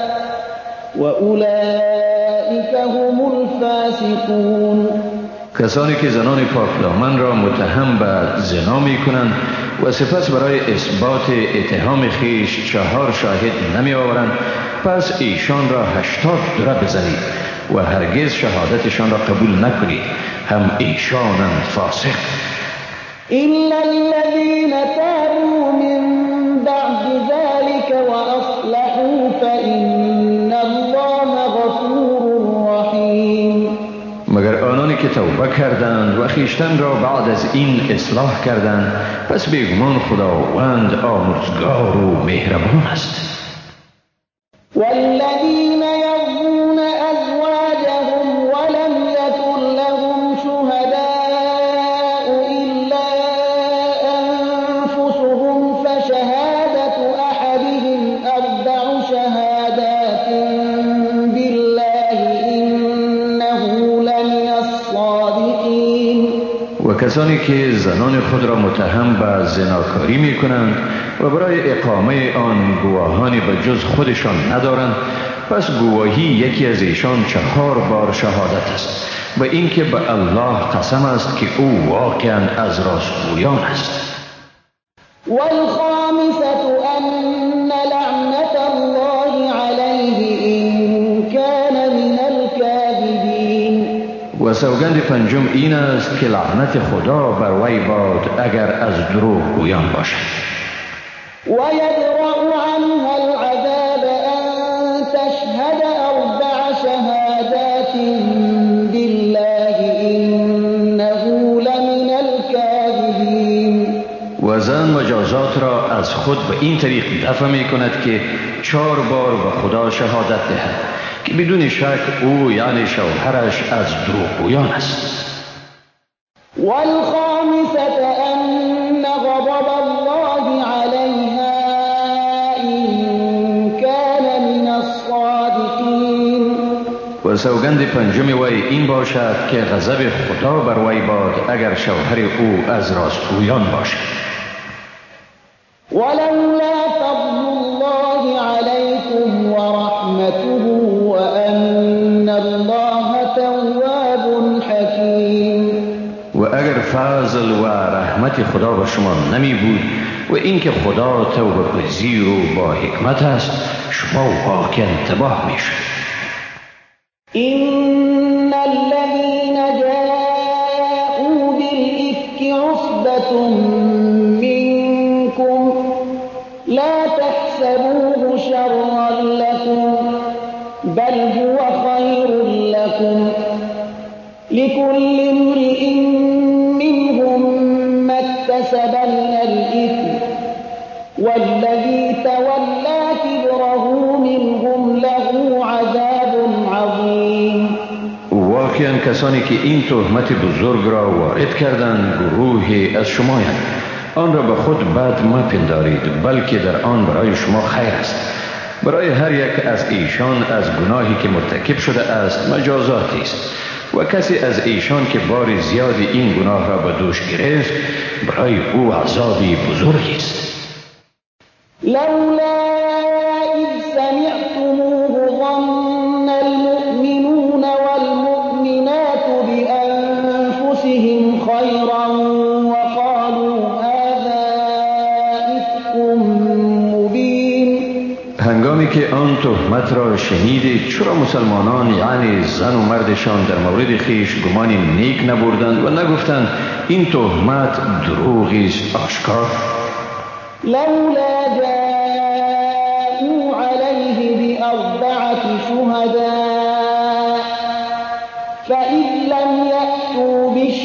S1: وأولئك هم الفاسقون.
S2: کسانی که زنان پاکدامن را متهم به زنا می کنند و سپس برای اثبات اتهام خیش 4 شاهد نمی آورند پس ایشان را 80 ضرب بزنید و هرگز شهادتشان را قبول نکنید، هم ایشانند فاسق.
S1: إلا الذين تابوا من بعد ذلك وأصلحوا فإن الله غفور رحيم.
S2: مگر آنانی که توبه کردند و خیشتن را بعد از این اصلاح کردند پس بیگمان خداوند آمرزگار و مهربان است.
S1: والذين يرمون أزواجهم ولم يكن لهم شهداء إلا أنفسهم فشهادة أحدهم 4 شهادات بالله إنه لمن الصادقين.
S2: و کسانی که زنان خود را متهم به زناکاری می کنند و برای اقامه آن گواهانی به جز خودشان ندارند پس گواهی یکی از ایشان 4 بار شهادت است و اینکه به الله قسم است که او واقعا از راستگویان است.
S1: والخامسة أن لعنة الله عليه إن كان من الكاذبين.
S2: و سوگند پنجم این است که لعنت خدا بر وی باد اگر از دروغ گویان باشد.
S1: ويدرأ عنها العذاب أن تشهد 4 شهادات بالله إنه لمن الكاذبين.
S2: و زن مجازات را از خود به این طریق دفع می کند که 4 بار به خدا شهادت دهد که بدون شک او یعنی شوهرش از دروغگویان است.
S1: والخامسة أن غضب الله عليها إن كان من الصادقين.
S2: و سوگند پنجم وی این باشد که غضب خدا بر وی باد اگر شوهر او از راستگویان باشد.
S1: ولولا فضل الله عليكم ورحمته وأن الله تواب حكيم.
S2: و اگر فضل و رحمت خدا بر شما نمی بود و اینکه خدا توبه پذیر و با حکمت است شما واقعا تباه می شد.
S1: إن الذين جاءوا بالإفك عصبة منكم لا تحسبوه شرا لكم بل هو خير لكم لكل امرئ منهم ما اكتسب من الإثم والذي تولى كبره منهم له عذاب عظيم.
S2: واقعا کسانی که این تهمت بزرگ را وارد کردند گروهی از شمایند. آن را به خود بد مپندارید بلکه در آن برای شما خیر است. برای هر یک از ایشان از گناهی که مرتکب شده است مجازاتی است و و کسی از ایشان که بار زیادی این گناه را به دوش گرفت برای او عذابی بزرگی است.
S1: لولا اذ سمعتموه ظن المؤمنون والمؤمنات بأنفسهم خيرا وقالوا هذا إفك مبين.
S2: هنگامی که آن تهمت را شنیدید چرا مسلمانان یعنی زن و مردشان در مورد خیش گمانی نیک نبردند و نگفتند این تهمت دروغی است آشکار؟
S1: لولا جاءوا عليه بأربعة شهداء فإذ لم يأتوا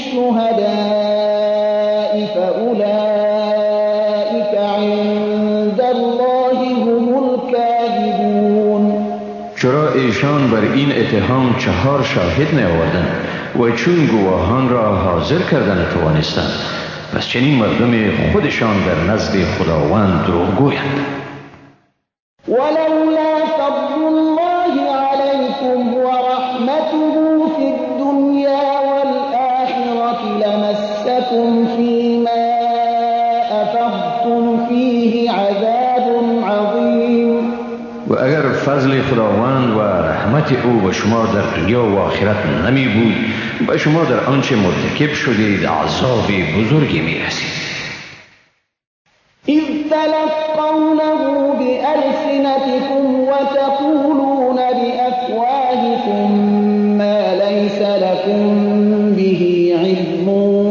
S1: بالشهداء فأولئك عند الله هم الكاذبون.
S2: چرا ایشان بر این اتهام 4 شاهد نیاوردند و چون گواهان را حاضر کردن توانستند پس چنین مردم خودشان در نزد خداوند دروغگویند.
S1: ولولا فضل الله عليكم ورحمته في الدنيا والآخرة لمسكم فيما أفضتم فيه عذاب عظيم.
S2: و اگر فضل خداوند و رحمت او به شما در دنیا و آخرت نمی بود به شما در آنچه مرتکب شدید عذاب بزرگی می رسید.
S1: إذ تلقونه بألسنتكم وتقولون بأفواهكم ما ليس لكم به علم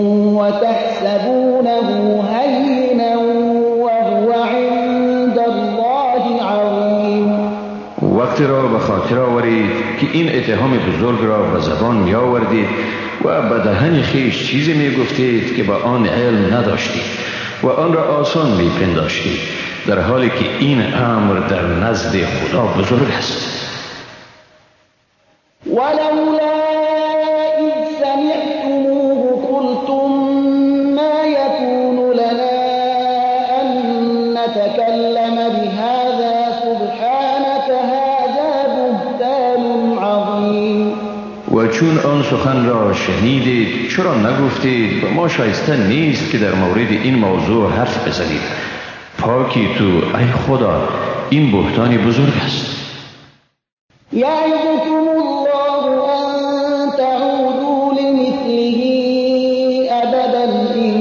S1: وتحسبونه هينا وهو عند الله عظيم.
S2: وقتی را به خاطر آورید که این اتهام بزرگ را به زبان می آوردید و به دهن خیش چیزی می گفتید که به آن علم نداشتید و آن را آسان می پنداشتید در حالی که این امر در نزد خدا بزرگ است.
S1: ولولا إذ سمعتموه قلتم ما يكون لنا أن نتكلم بهذا سبحانك هذا بهتان عظيم.
S2: و چون آن سخن را شنیدید چرا نگفتید و ما شایسته نیست که در مورد این موضوع حرف بزنید؟ پاکی تو ای خدا این بهتانی بزرگ است.
S1: يعظكم الله أن تعودوا لمثله أبدا إن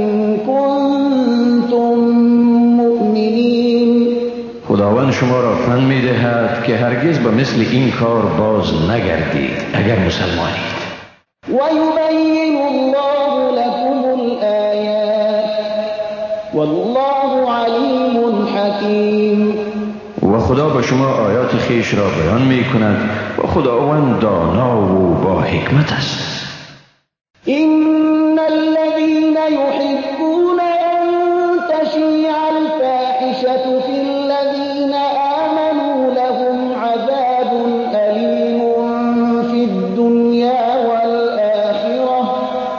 S1: كنتم مؤمنين.
S2: خداوند شما را پند می دهد که هرگز به مثل این کار باز نگردید اگر مسلمانید.
S1: ويبين الله لكم الآيات والله عليم حكيم.
S2: و خدا به شما آیات خیش را بیان می کند و خداوند دانا و با حکمت است.
S1: إن الذين يحبون أن تشيع الفاحشة في الذين آمنوا لهم عذاب أليم في الدنيا والآخرة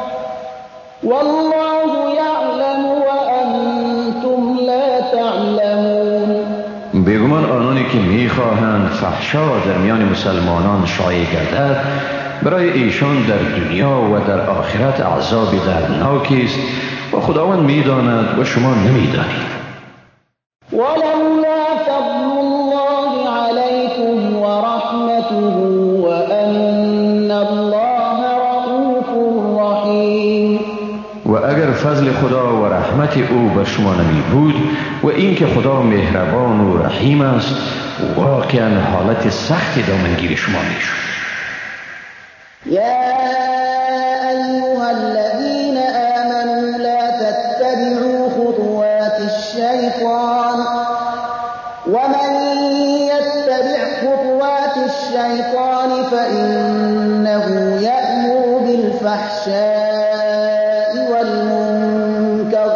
S1: والله يعلم وأنتم لا تعلمون.
S2: بیگمان آنانی که میخواهند فحشا در میان مسلمانان شایع گردد برای ایشان در دنیا و در آخرت عذاب دردناکی است و خداوند میداند و شما نمیدانید.
S1: ولولا فضل الله عليكم ورحمته وأن الله رؤوف رحيم.
S2: و اگر فضل خدا و رحمت او بر شما نمی بود و اینکه خدا مهربان و رحیم است واقعا حالت سختی دامنگیر شما می شد.
S1: يا أيها الذين آمنوا لا تتبعوا خطوات الشيطان ومن يتبع خطوات الشيطان فإنه يأمر بالفحشاء والمنكر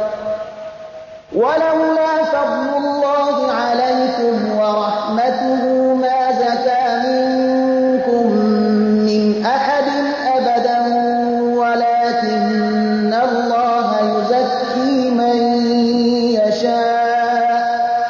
S1: ولولا فضل الله عليكم ورحمته ما زكى منكم من أحد أبدا ولكن الله يزكي من يشاء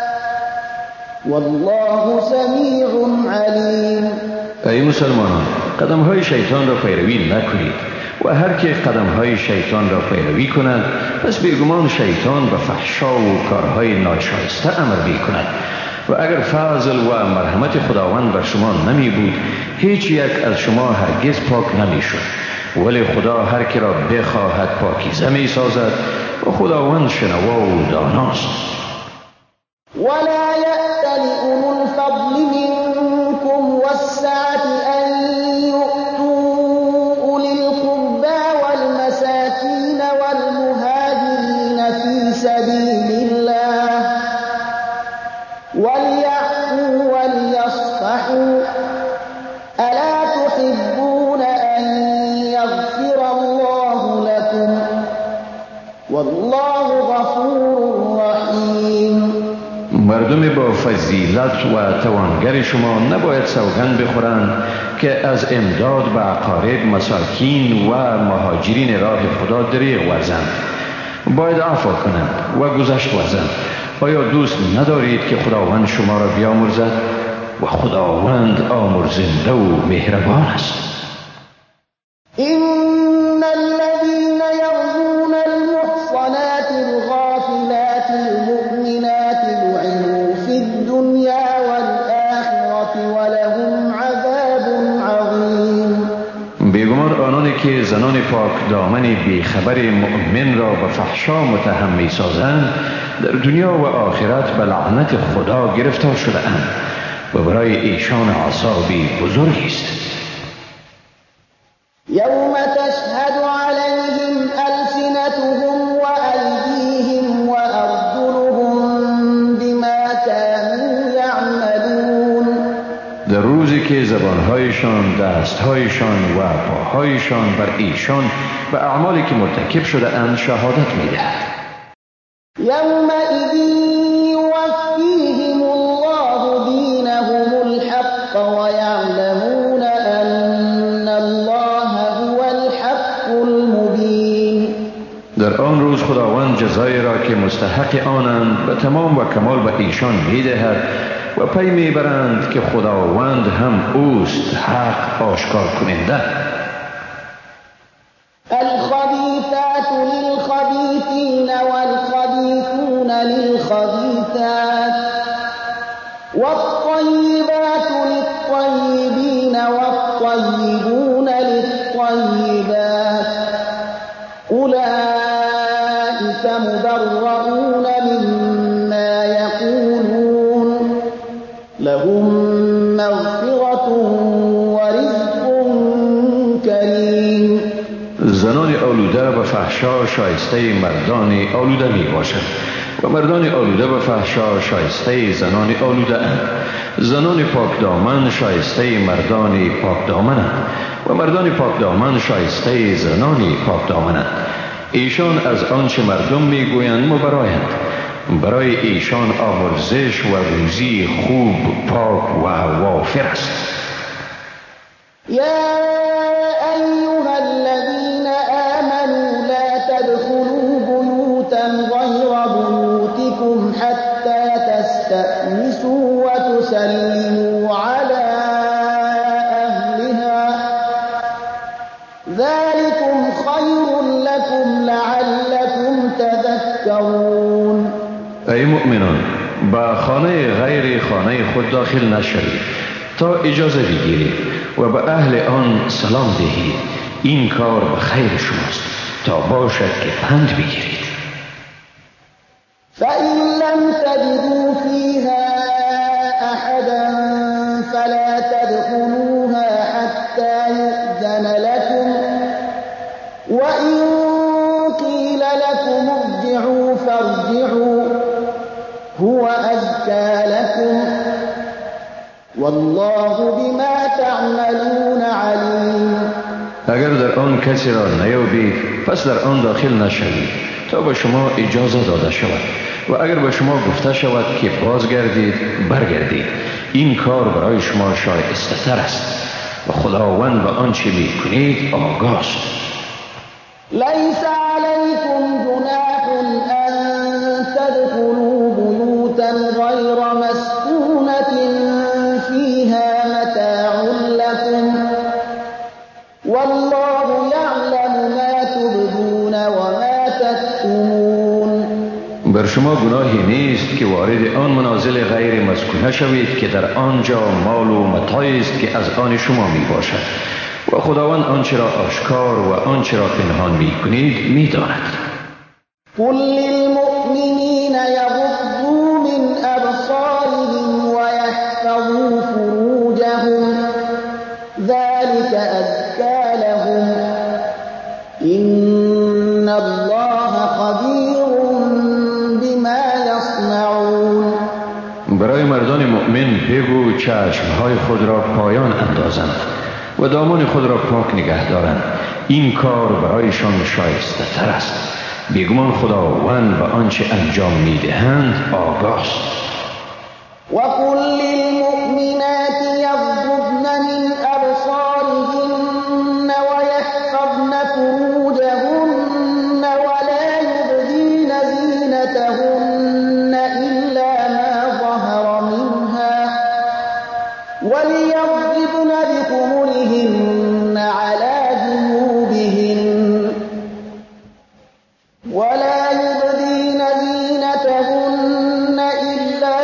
S1: والله سميع عليم.
S2: ای مسلمانان قدم‌های شیطان را پیروی نکنید و هر که قدم‌های شیطان را پیروی کند پس بیگمان شیطان به فحشا و کارهای ناشایسته امر می‌کند و اگر فضل و مرحمت خداوند بر شما نمی بود هیچ یک از شما هرگز پاک نمی شد، ولی خدا هر که را بخواهد پاکیزه می سازد و خداوند شنوا و داناست.
S1: ولا يأتل أولو الفضل منكم والسعة أن يؤتوا أولي القربى والمساكين والمهاجرين في سبيل الله وليعفوا وليصفحوا ألا تحبون أن يغفر الله لكم والله غفور رحيم.
S2: مردم با فضیلت و توانگر شما نباید سوگند بخورند که از امداد به اقارب، مساکین و مهاجرین راه خدا دریغ ورزند. باید عفو کنند و گذشت ورزند. آیا دوست ندارید که خداوند شما را بیامرزد؟ و خداوند آمرزنده و مهربان است.
S1: إن الذين يرمون المحصنات الغافلات المؤمنات لعنوا في الدنيا والآخرة ولهم عذاب عظيم.
S2: بیگمان آنانی که زنان پاک دامن بیخبر مؤمن را به فحشا متهم می سازند در دنیا و آخرت به لعنت خدا گرفتار شده اند و برای ایشان عذابی بزرگی است.
S1: يوم تشهد عليهم ألسنتهم وأيديهم وأرجلهم بما كانوا يعملون.
S2: در روزی که زبانهایشان، دستهایشان و پاهایشان بر ایشان و اعمالی که مرتکب شده اند شهادت می‌دهد.
S1: يومئذ يوفيهم الله دينهم الحق ويعلمون أن الله هو الحق المبين.
S2: در آن روز خداوند جزای را که مستحق آنند به تمام و کمال به ایشان می‌دهد و پی می‌برند که خداوند هم اوست حق آشکار کننده.
S1: الخبيثات للخبيثين والخبيثون للخبيثات والطيبات للطيبين والطيبون للطيبات أولئك مبرؤون مما يقولون لهم مغفرة ورزق كريم.
S2: زنان آلوده به فحشا شایسته مردان آلوده می باشند و مردان آلوده به فحشا شایسته زنان آلوده اند. زنان پاک دامن شایسته مردان پاک دامن اند و مردان پاک دامن شایسته زنان پاک دامن اند. ایشان از آنچه مردم می گویند مبرایند. برای ایشان آمرزش و روزی خوب، پاک و وافر است.
S1: يا أيها الذين آمنوا لا تدخلوا بيوتا غير بيوتكم حتى تستأنسوا وتسلموا على أهلها ذلكم خير لكم لعلكم تذكرون.
S2: ای مؤمنان، به خانه غیر خانه خود داخل نشوید تا اجازه بگیرید و به اهل آن سلام دهید. این کار به خیر شماست تا باشد که پند بگیرید.
S1: فإن لم تجدوا فيها أحدا فلا تدخلوها حتى يؤذن لكم وإن قيل لكم ارجعوا فارجعوا هو أزكى لكم والله بما تعملون عليم.
S2: اگر در آن کسی را نیابید پس در آن داخل نشوید تا به شما اجازه داده شود و اگر به شما گفته شود که بازگردید برگردید. این کار برای شما شایسته تر است و خداوند به آنچه می کنید آگاه است.
S1: ليس عليكم جناح أن تدخلوا بيوتا غير مسكونة فيها متاع لكم
S2: شما گناهی نیست که وارد آن منازل غیر مسکونه شوید که در آنجا مال و متاعی است که از آن شما می باشد و خداوند آنچه را آشکار و آنچه را پنهان می کنید می داند.
S1: قل للمؤمنین یغضوا من ابصارهم و یحفظوا فروجهم ذلك ازکی لهم ان الله خبیر بما یصنعون.
S2: برای مردان مؤمن بگو چشمهای خود را پایان اندازند و دامان خود را پاک نگه دارند، این کار برایشان شایسته تر است. بیگمان خداوند به آنچه انجام میدهند آگاه است.
S1: وقل للمؤمنات یغضضن من ابصارهن ويحفظن فروجهن ولا يبدين زينتهن إلا ما ظهر منها وليضربن بخمرهن على جيوبهن ولا يبدين زينتهن إلا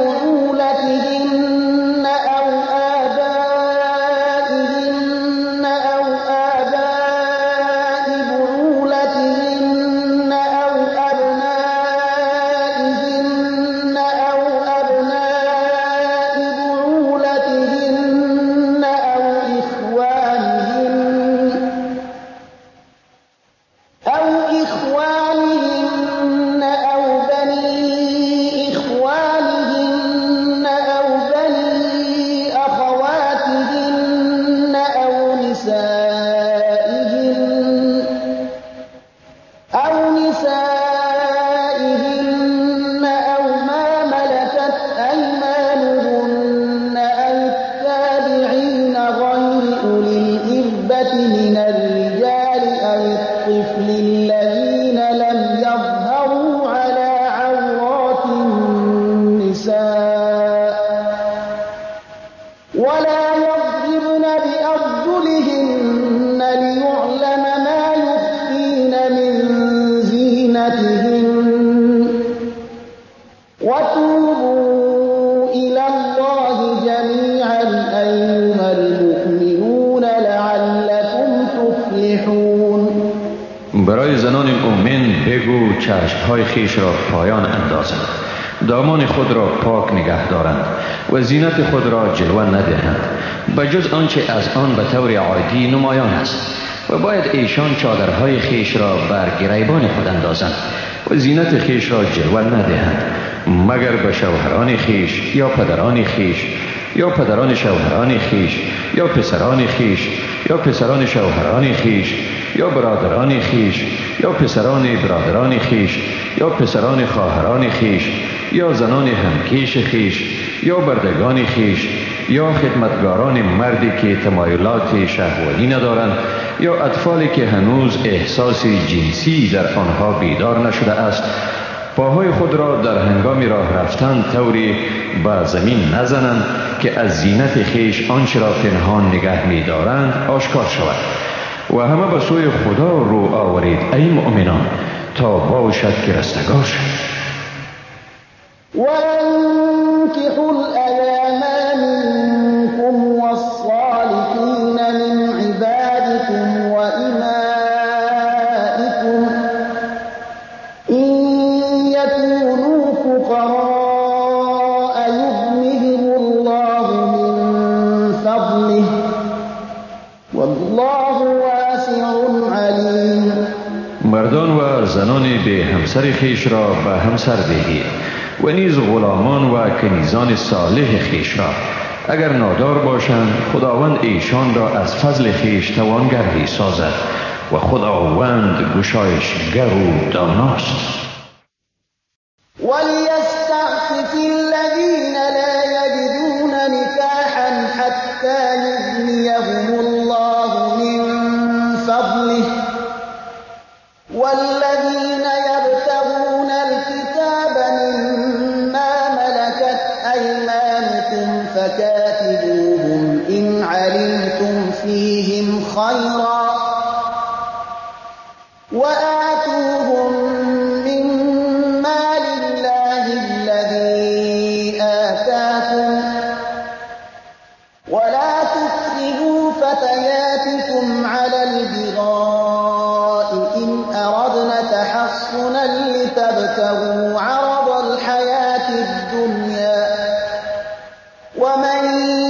S1: لبعولتهن أو آبائهن أو آباء بعولتهن أو أبنائهن أو أبناء بعولتهن أو إخوانهن أو بني إخوانهن أو بني أخواتهن أو نسائهن أو ما ملكت أيمانهن أو التابعين غير أولي الإربة من الرجال أو الطفل الذين لم يظهروا على عورات النساء ولا يضربن بأرجلهن ليعلم ما يخفين من زينتهن وتوبوا إلى الله جميعا أيها المؤمنون لعلكم تفلحون.
S2: برای زنان مؤمن بگو چشمهای خیش را پایان اندازند، دامان خود را پاک نگه دارند و زینت خود را جلوه ندهند بجز آنچه از آن به طور عادی نمایان است و باید ایشان چادرهای خیش را بر گریبان خود اندازند و زینت خیش را جلوه ندهند مگر به شوهران خیش یا پدران خیش یا پدران شوهران خیش یا پسران خیش یا پسران شوهران خیش یا برادران خیش یا پسران برادران خیش یا پسران خواهران خیش یا زنان همکیش خیش یا بردگان خیش یا خدمتگاران مردی که تمایلات شهوانی ندارند یا اطفالی که هنوز احساس جنسی در آنها بیدار نشده است پاهای خود را در هنگام راه رفتن طوری به زمین نزنند که از زینت خیش آنچه را پنهان نگه می دارند آشکار شود و همه به سوی خدا رو آورید ای مؤمنان تا باشد که رستگار شد.
S1: وانكحوا الأيام منكم والصالحين من عبادكم وإمائكم إن يكونوا فقراء يغنهم الله من فضله والله واسع عليم.
S2: مردان و زنان به همسر خیش را به همسر دهید و نیز غلامان و کنیزان صالح خیش را اگر نادار باشند خداوند ایشان را از فضل خیش توانگر می سازد و خداوند گشایشگر و داناست.
S1: وليستعفف الذين لا يجدون نكاحا حتى يغنيهم الله من فضله والذين يبتغون الكتاب مما ملكت أيمانكم فكاتبوهم إن علمتم فيهم خيرا وآتوهم من مال وإن أردنا تحصنا لتبتغوا عرض الحياة الدنيا ومن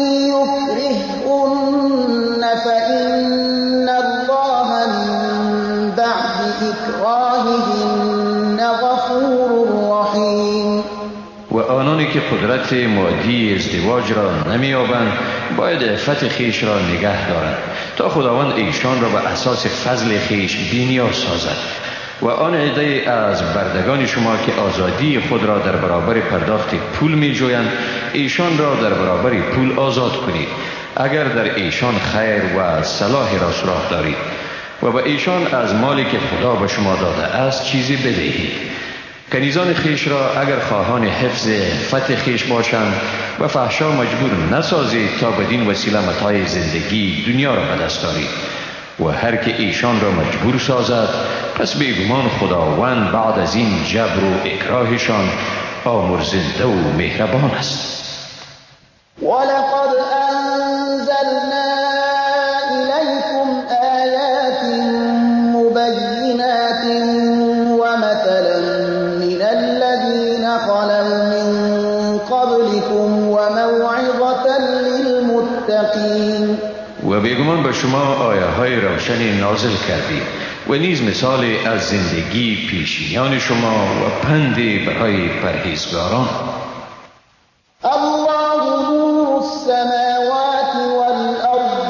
S1: يكرهن فإن الله من بعد إكراههن غفور رحیم.
S2: و آنانی که قدرت مادی ازدواج را نمی‌یابند باید عفت خیش را نگه دارند تا خداوند ایشان را به اساس فضل خیش بی‌نیاز سازد. و آن عده از بردگان شما که آزادی خود را در برابر پرداخت پول می‌جویند ایشان را در برابر پول آزاد کنید اگر در ایشان خیر و صلاح را سراغ دارید و به ایشان از مالی که خدا به شما داده است چیزی بدهید. کنیزان خیش را اگر خواهان حفظ عفت خیش باشند و فحشا مجبور نسازید تا بدین وسیله متاع زندگی دنیا را به دست دارید و هر که ایشان را مجبور سازد پس بیگمان خداوند بعد از این جبر و اکراهشان آمرزنده و مهربان است.
S1: ولقد أنزلنا إليكم آيات مبينات ومثلا من الذين خلوا من قبلكم وموعظة للمتقين.
S2: و بیگمان به شما آیه های روشنی نازل کردیم و نیز مثال از زندگی پیشینیان شما و پندی برای پرهیزگاران.
S1: الله نور السماوات والأرض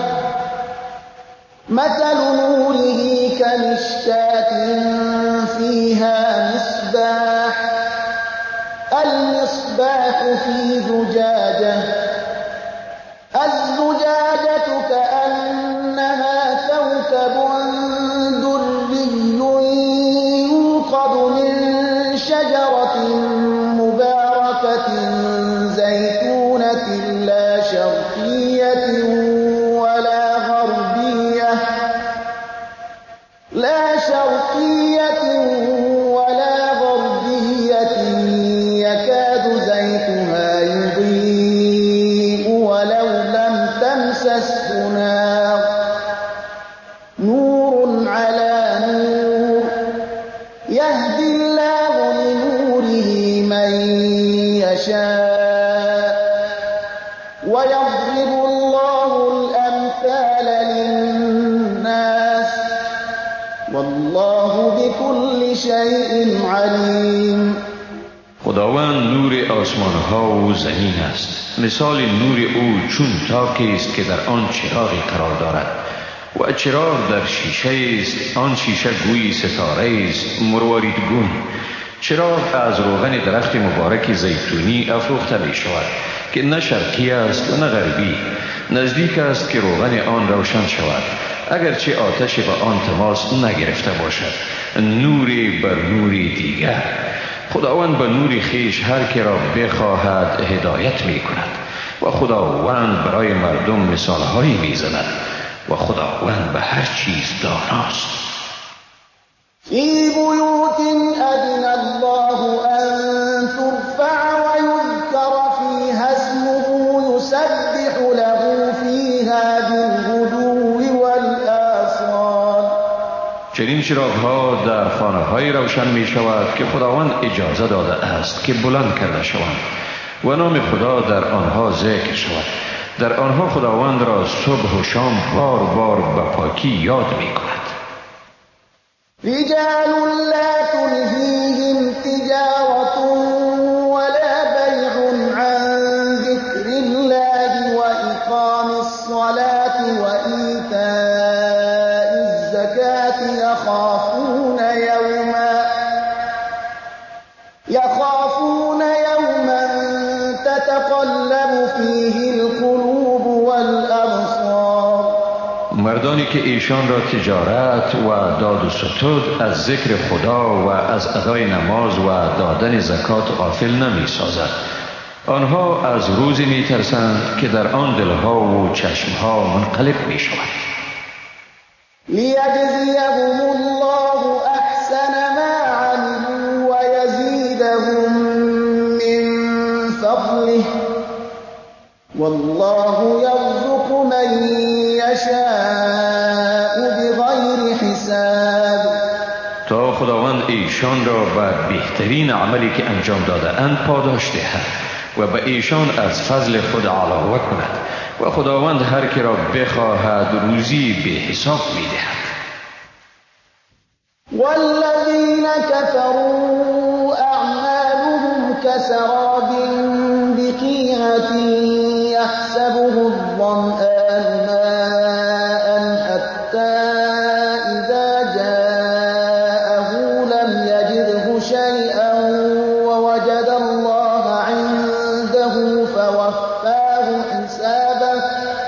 S1: مثل نوره كمشكاة فيها مصباح المصباح في زجاجة الزجاجة كأنها كوكب دري يوقد من شجرة مباركة زيتونة لا شرقية ولا غربية يكاد زيتها يضيء ولو لم تمسسه نار نور على نور يهدي الله لنوره من يشاء ويضرب الله الأمثال للناس والله بكل شيء عليم.
S2: خداوند نور آسمان ها و زمین است. مثال نور او چون تاکی است که در آن چراغی قرار دارد و چراغ در شیشه است. آن شیشه گویی ستاره است مرواریدگون. چراغ از روغن درخت مبارک زیتونی افروخته می شود که نه شرقی است و نه غربی. نزدیک است که روغن آن روشن شود اگرچه آتش به آن تماس نگرفته باشد. نوری بر نوری دیگر. خداوند به نور خیش هر که را بخواهد هدایت می کند و خداوند برای مردم مثالهایی می زند و خداوند به هر چیز داناست.
S1: فی بیوت اذن الله ان ترفع ویذکر فیها اسمه یسبح له فیها بالغدو والآصال.
S2: چنین چراغ‌ها در خانه‌های روشن می شود که خداوند اجازه داده است که بلند کرده شوند و نام خدا در آنها ذکر شود. در آنها خداوند را صبح و شام بار بار به پاکی یاد می کند.
S1: رجال لا تلهیهم تجارة ولا بیع عن ذکر الله وإقام الصلاة وإیتاء الزکاة يخافون يوما تتقلب فيه القلوب والأبصار.
S2: مردانی که ایشان را تجارت و داد و ستود از ذکر خدا و از ادای نماز و دادن زکات غافل نمی سازد. آنها از روزی می ترسند که در آن دلها و چشمها منقلب می شود.
S1: لیجزیهم الله احسن ما عملوا و یزیدهم من فضله والله یرزق من یشاء بغیر حساب.
S2: تا خداوند ایشان را بر بهترین عملی که انجام داده اند پاداش دهد و به ایشان از فضل خود علاوه کند و خداوند هر که را بخواهد روزی به حساب می دهد.
S1: والذین كفروا اعمالهم كسراب بقيعة يحسبه الظمآن ماء حتى إذا جاءه لم يجده شيئا ووجد الله عنده فوفاه حسابه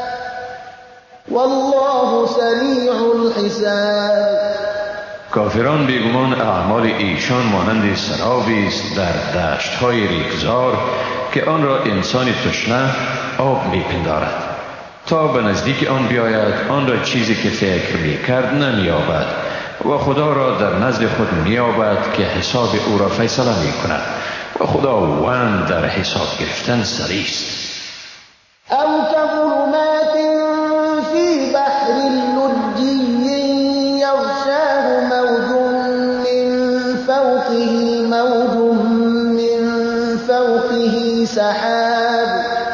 S1: والله سریع الحساب.
S2: کافران بیگمان اعمال ایشان مانند سرابی است در دشت‌های ریگزار که آن را انسان تشنه آب میپندارد تا به نزدیک آن بیاید آن را چیزی که فکر میکرد نمییابد و خدا را در نزد خود مییابد که حساب او را فیصله میکند و خداوند در حساب گرفتن سریع است.
S1: او كظلمات في بحر لجي يغشاه موج من فوقه موج من فوقه سحاب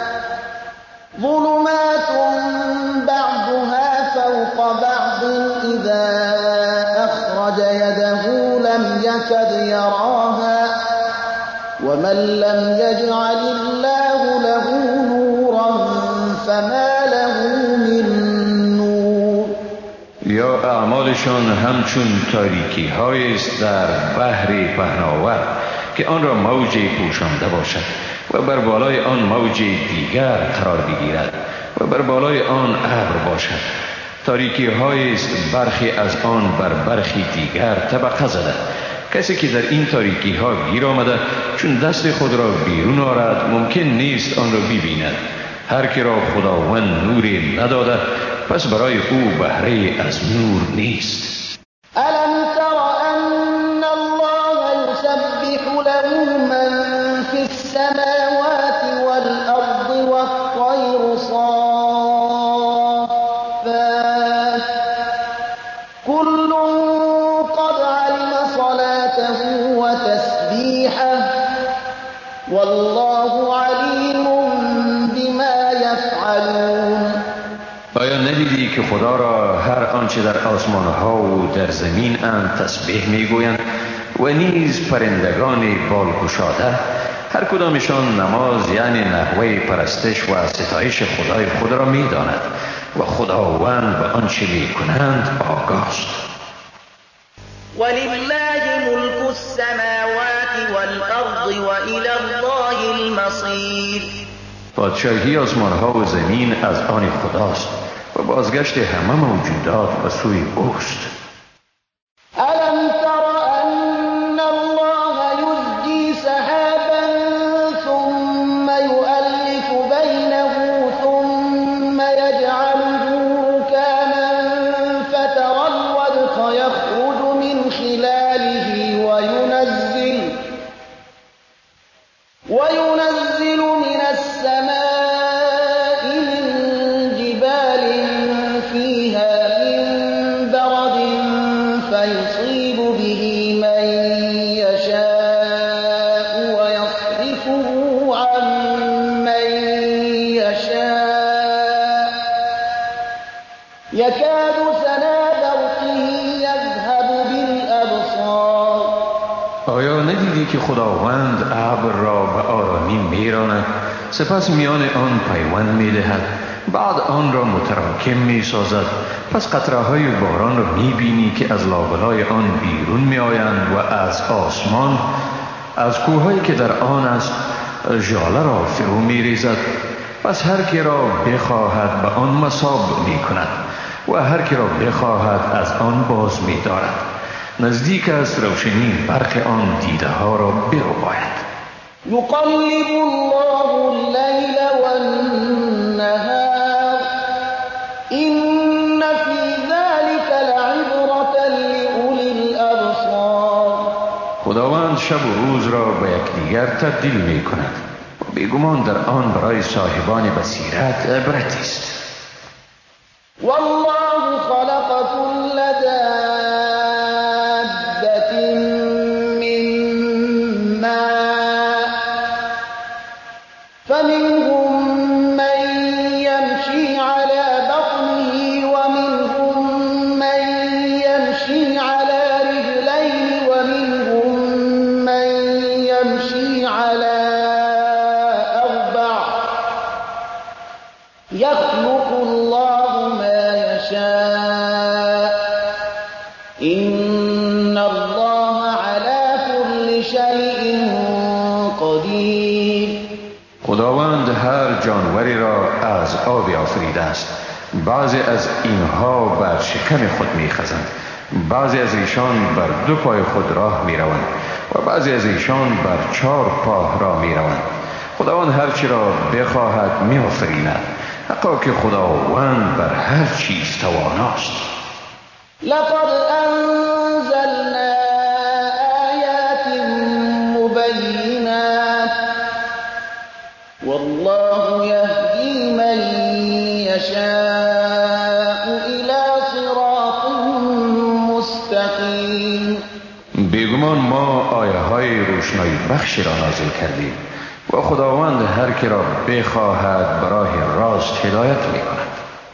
S1: ظلمات بعضها فوق بعض إذا أخرج يده لم يكد يراها ومن لم يجعل الله له نورا فما له من نور.
S2: یا اعمالشان همچون تاریکی های است در بحر پهناور که آن را موجی پوشانده باشد و بر بالای آن موجی دیگر قرار بگیرد و بر بالای آن ابر باشد. تاریکی های است برخی از آن بر برخی دیگر طبقه زده. کسی که در این تاریکی ها گیر آمده چون دست خود را بیرون آرد ممکن نیست آن را ببیند. هر که را خداوند نوری نداده پس برای او بهره از نور نیست.
S1: الم تر ان الله يسبح له من في السماوات والارض والطير صافات كل قد علم صلاته وتسبيحه والله عليم بما يفعلون.
S2: آیا ندیدی که خدا را هر آنچه در آسمان ها و در زمین اند تسبیح میگویند و نیز پرندگان بالگشاده هر کدامشان نماز یعنی نحوه پرستش و ستایش خدای خود را میداند و خداوند به آنچه میکنند آگاه است.
S1: ولله ملك السماوات والارض والى الله المصير.
S2: پادشاهی آسمان ها و زمین از آن خداست و بازگشت همه موجودات به سوی اوست.
S1: الم تر ان الله يزجي سحابا ثم يؤلف بينه ثم يجعله ركاما فترى الودق يخرج من خلاله وينزل من السماء من جبال فيها من برد فيصيب به من يشاء ويصرفه عن من يشاء يكاد سنا برقه يذهب بالأبصار.
S2: آیا ندیدی که خداوند ابر را به آرامی میراند سپس میان آن پیوند میدهد بعد آن را متراکم میسازد پس قطره های باران را میبینی که از لابلای آن بیرون میآیند و از آسمان از کوهایی که در آن است ژاله را فرو میریزد پس هر که را بخواهد به آن مصاب میکند و هر که را بخواهد از آن باز میدارد. نزدیک است روشنی برق آن دیده ها را برباید.
S1: يقلب الله الليل والنهار إن في ذلك لعبرة لأولي الأبصار.
S2: خداوند شب و روز را به یکدیگر تبدیل می کند و بیگمان در آن برای صاحبان بصیرت عبرتی است.
S1: والله خلق كل دابة إن الله على كل شيء قدیر.
S2: خداوند هر جانوری را از آب آفریده است. بعضی از اینها بر شکم خود می‌خزند، بعضی از ایشان بر دو پای خود راه می‌روند و بعضی از ایشان بر 4 پا راه می‌روند. خداوند هر چی را بخواهد می‌آفریند. حقا که خداوند بر هر چیز تواناست.
S1: لقد انزلنا آیات مبینات والله یهدی من یشاء الی صراط مستقیم.
S2: بیگمان ما آیه های روشنایی بخشی را نازل کردیم و خداوند هر که را بخواهد به راه راست هدایت می کند.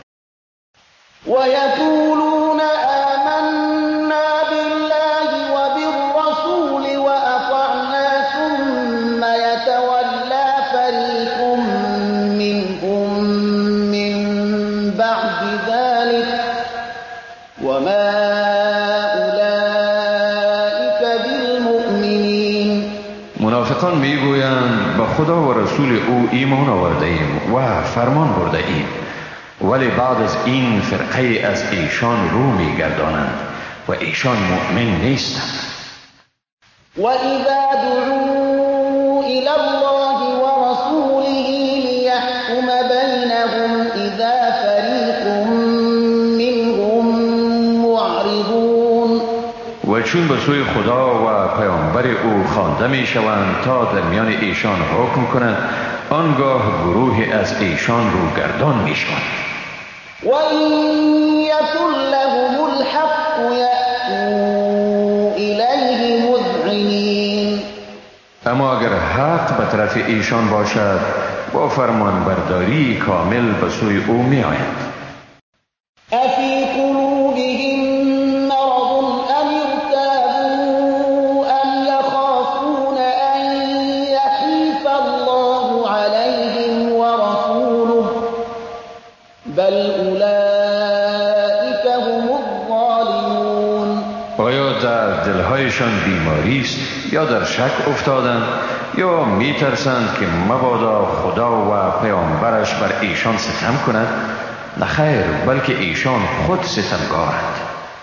S1: و یقولون آمنا بالله و بالرسول و اطعنا ثم یتولی فریق منهم من بعد ذلك وما اولئک بالمؤمنین.
S2: منافقان میگویند به خدا و رسول او ایمان آورده ایم و فرمان برده ایم، ولی بعد از این فرقه از ایشان رو میگردانند و ایشان مؤمن نیستند.
S1: و اذا دعوا الى الله و رسوله لیحکم بینهم اذا فریق منهم معرضون.
S2: و چون به سوی خدا و پیامبر او خوانده می شوند تا در میان ایشان حکم کنند، آنگاه گروه از ایشان روگردان می شوند.
S1: و این یکن لهم الحق یأتوا الیه مذعنین.
S2: اما اگر حق به طرف ایشان باشد با فرمان برداری کامل به سوی او می آیند.
S1: افی قلوبهم مرض ام ارتابوا ام یخافون ان یحیف الله علیهم و رسوله بل اولئک هم الظالمون.
S2: آیا در دلهایشان بیماری است یا در شک افتادند یا می ترسند که مبادا خدا و پیامبرش بر ایشان ستم کند؟ نه خیر، بلکه ایشان خود ستمگارند.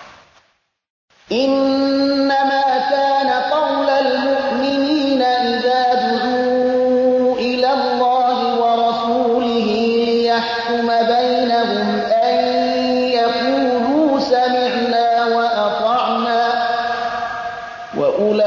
S1: انما كان قول المؤمنین اذا دعوا الى الله ورسوله لیحکم بینهم ان یقولوا سمعنا واطعنا واولئک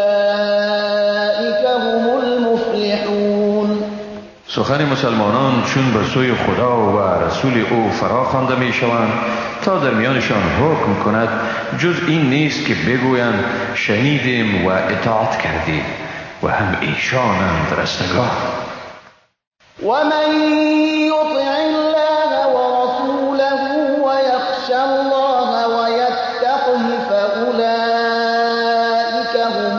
S1: هم المفلحون.
S2: سخن مسلمانان چون به سوی خدا و رسول او فرا خوانده می شوند تا در میانشان حکم کند، جز این نیست که بگویند شنیدیم و اطاعت کردیم و هم ایشانند رستگار.
S1: ومن يطع الله ورسوله ويخشى الله ويتقه فأولئك هم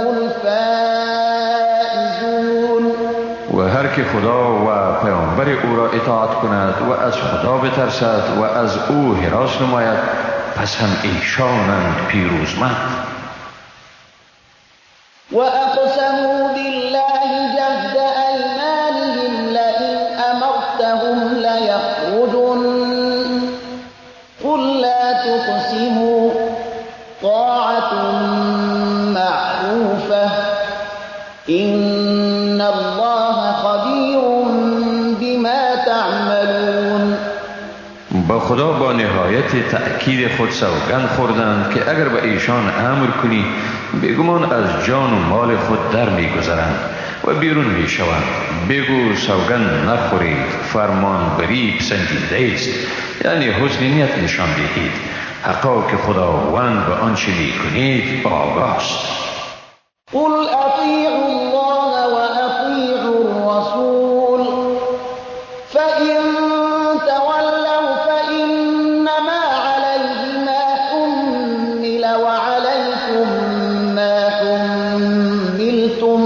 S1: الفائزون.
S2: و هر که خدا و پیامبر او را اطاعت کند و از خدا بترسد و از او هراس نماید، پس هم ایشانند پیروزمند.
S1: وأقسموا بالله جهد أيمانهم لئن أمرتهم ليخرجن قل لا تقسموا طاعة معروفة إن الله خبير بما تعملون.
S2: با خدا با نهایت تأکید خود سوگند خوردند که اگر به ایشان امر کنی بیگمان از جان و مال خود در میگذرند و بیرون میشوند. بگو سوگند نخورید، فرمان بری پسندیده است، یعنی حسن نیت نشان دهید. حقا که خداوند به آنچه میکنید آگاه است.
S1: قل اطیعوا الله و اطیعوا الرسول فإن تولوا فإنما عليه ما حمل وعليكم ما حملتم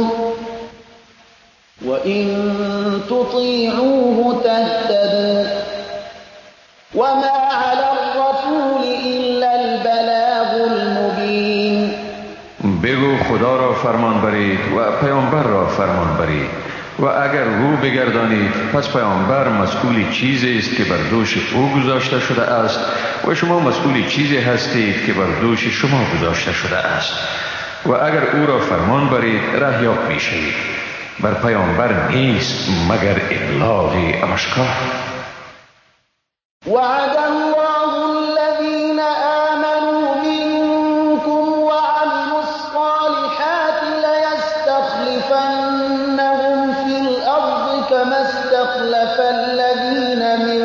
S1: وإن تطيعوه تهتدوا وما على الرسول إلا البلاغ المبين.
S2: بگو خدا را فرمان برید و پیامبر را فرمان برید و اگر رو بگردانید پس پیامبر مسئول چیزی است که بر دوش او گذاشته شده است و شما مسئول چیزی هستید که بر دوش شما گذاشته شده است و اگر او را فرمان برید رهیاب می شوید. بر پیامبر نیست مگر ابلاغ آشکار.
S1: وعد الله الذين آمنوا منكم وعملوا الصالحات ليستخلفنهم في الأرض كما استخلف الذين من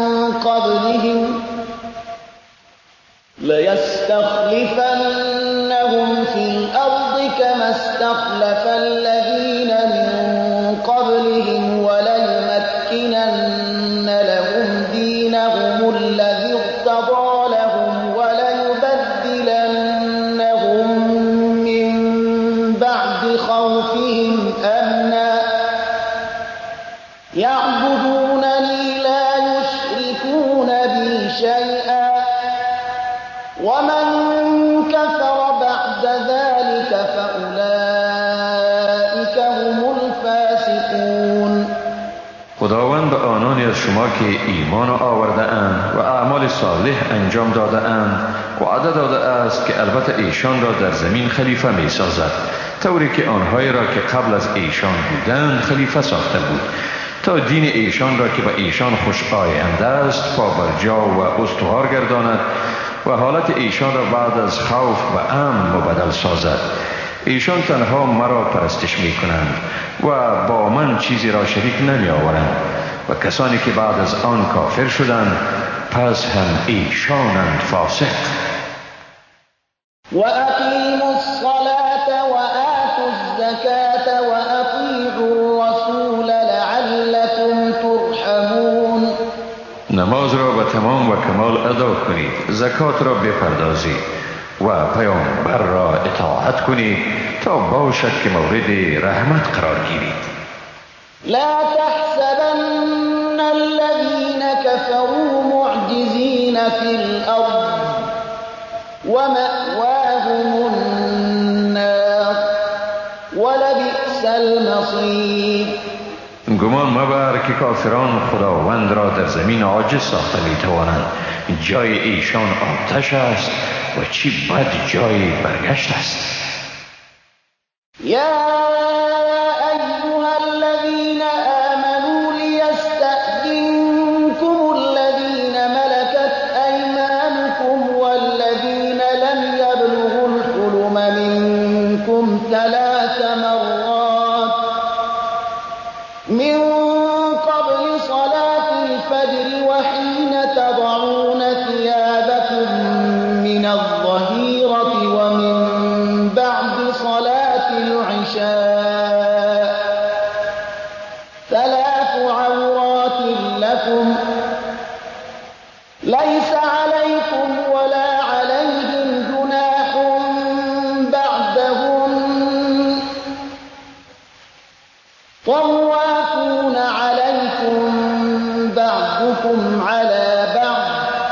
S1: قبلهم وليمكنن لهم دينهم الذي ارتضى لهم وليبدلنهم من بعد خوفهم أمنا يعبدونني لا يشركون بي شيئا ومن كفر بعد ذلك فأولئك هم الفاسقون.
S2: خداوند به آنانی از شما که ایمان آورده اند و اعمال صالح انجام داده اند وعده داده است که البته ایشان را در زمین خلیفه می سازد، طوری که آنهایی را که قبل از ایشان بودند خلیفه ساخته بود تا دین ایشان را که به ایشان خوش آینده است پا بر جا و استوار گرداند و حالت ایشان را بعد از خوف و امن مبدل سازد. ایشان تنها مرا پرستش می کنند و با من چیزی را شریک نمی آورند و کسانی که بعد از آن کافر شدند پس هم ایشانند فاسق.
S1: و اقیموا الصلاة و آتوا الزکاة و اطیعوا الرسول لعلكم ترحمون.
S2: نماز را به تمام و کمال ادا کنید، زکات را بپردازید و پیامبر را اطاعت کنید تا باشد که مورد رحمت قرار گیرید.
S1: لا تحسبن الذين كفروا معجزين في الأرض ومأواهم النار ولبئس المصير.
S2: گمان مبر که کافران خداوند را در زمین عاجز ساخته می توانند. جای ایشان آتش است و چی بد جای برگشت است.
S1: یا ایها الذین آمنوا لیستأذنکم الذین ملکت ایمانکم والذین لم یبلغوا الحلم منکم 3 مرات من قبل صلاة الفجر وحين تضعون ثيابكم من الظهيرة ومن بعد صلاة العشاء 3 عورات لكم ليس عليكم ولا عليهم جناح بعدهن طوافون عليكم بعضكم على بعض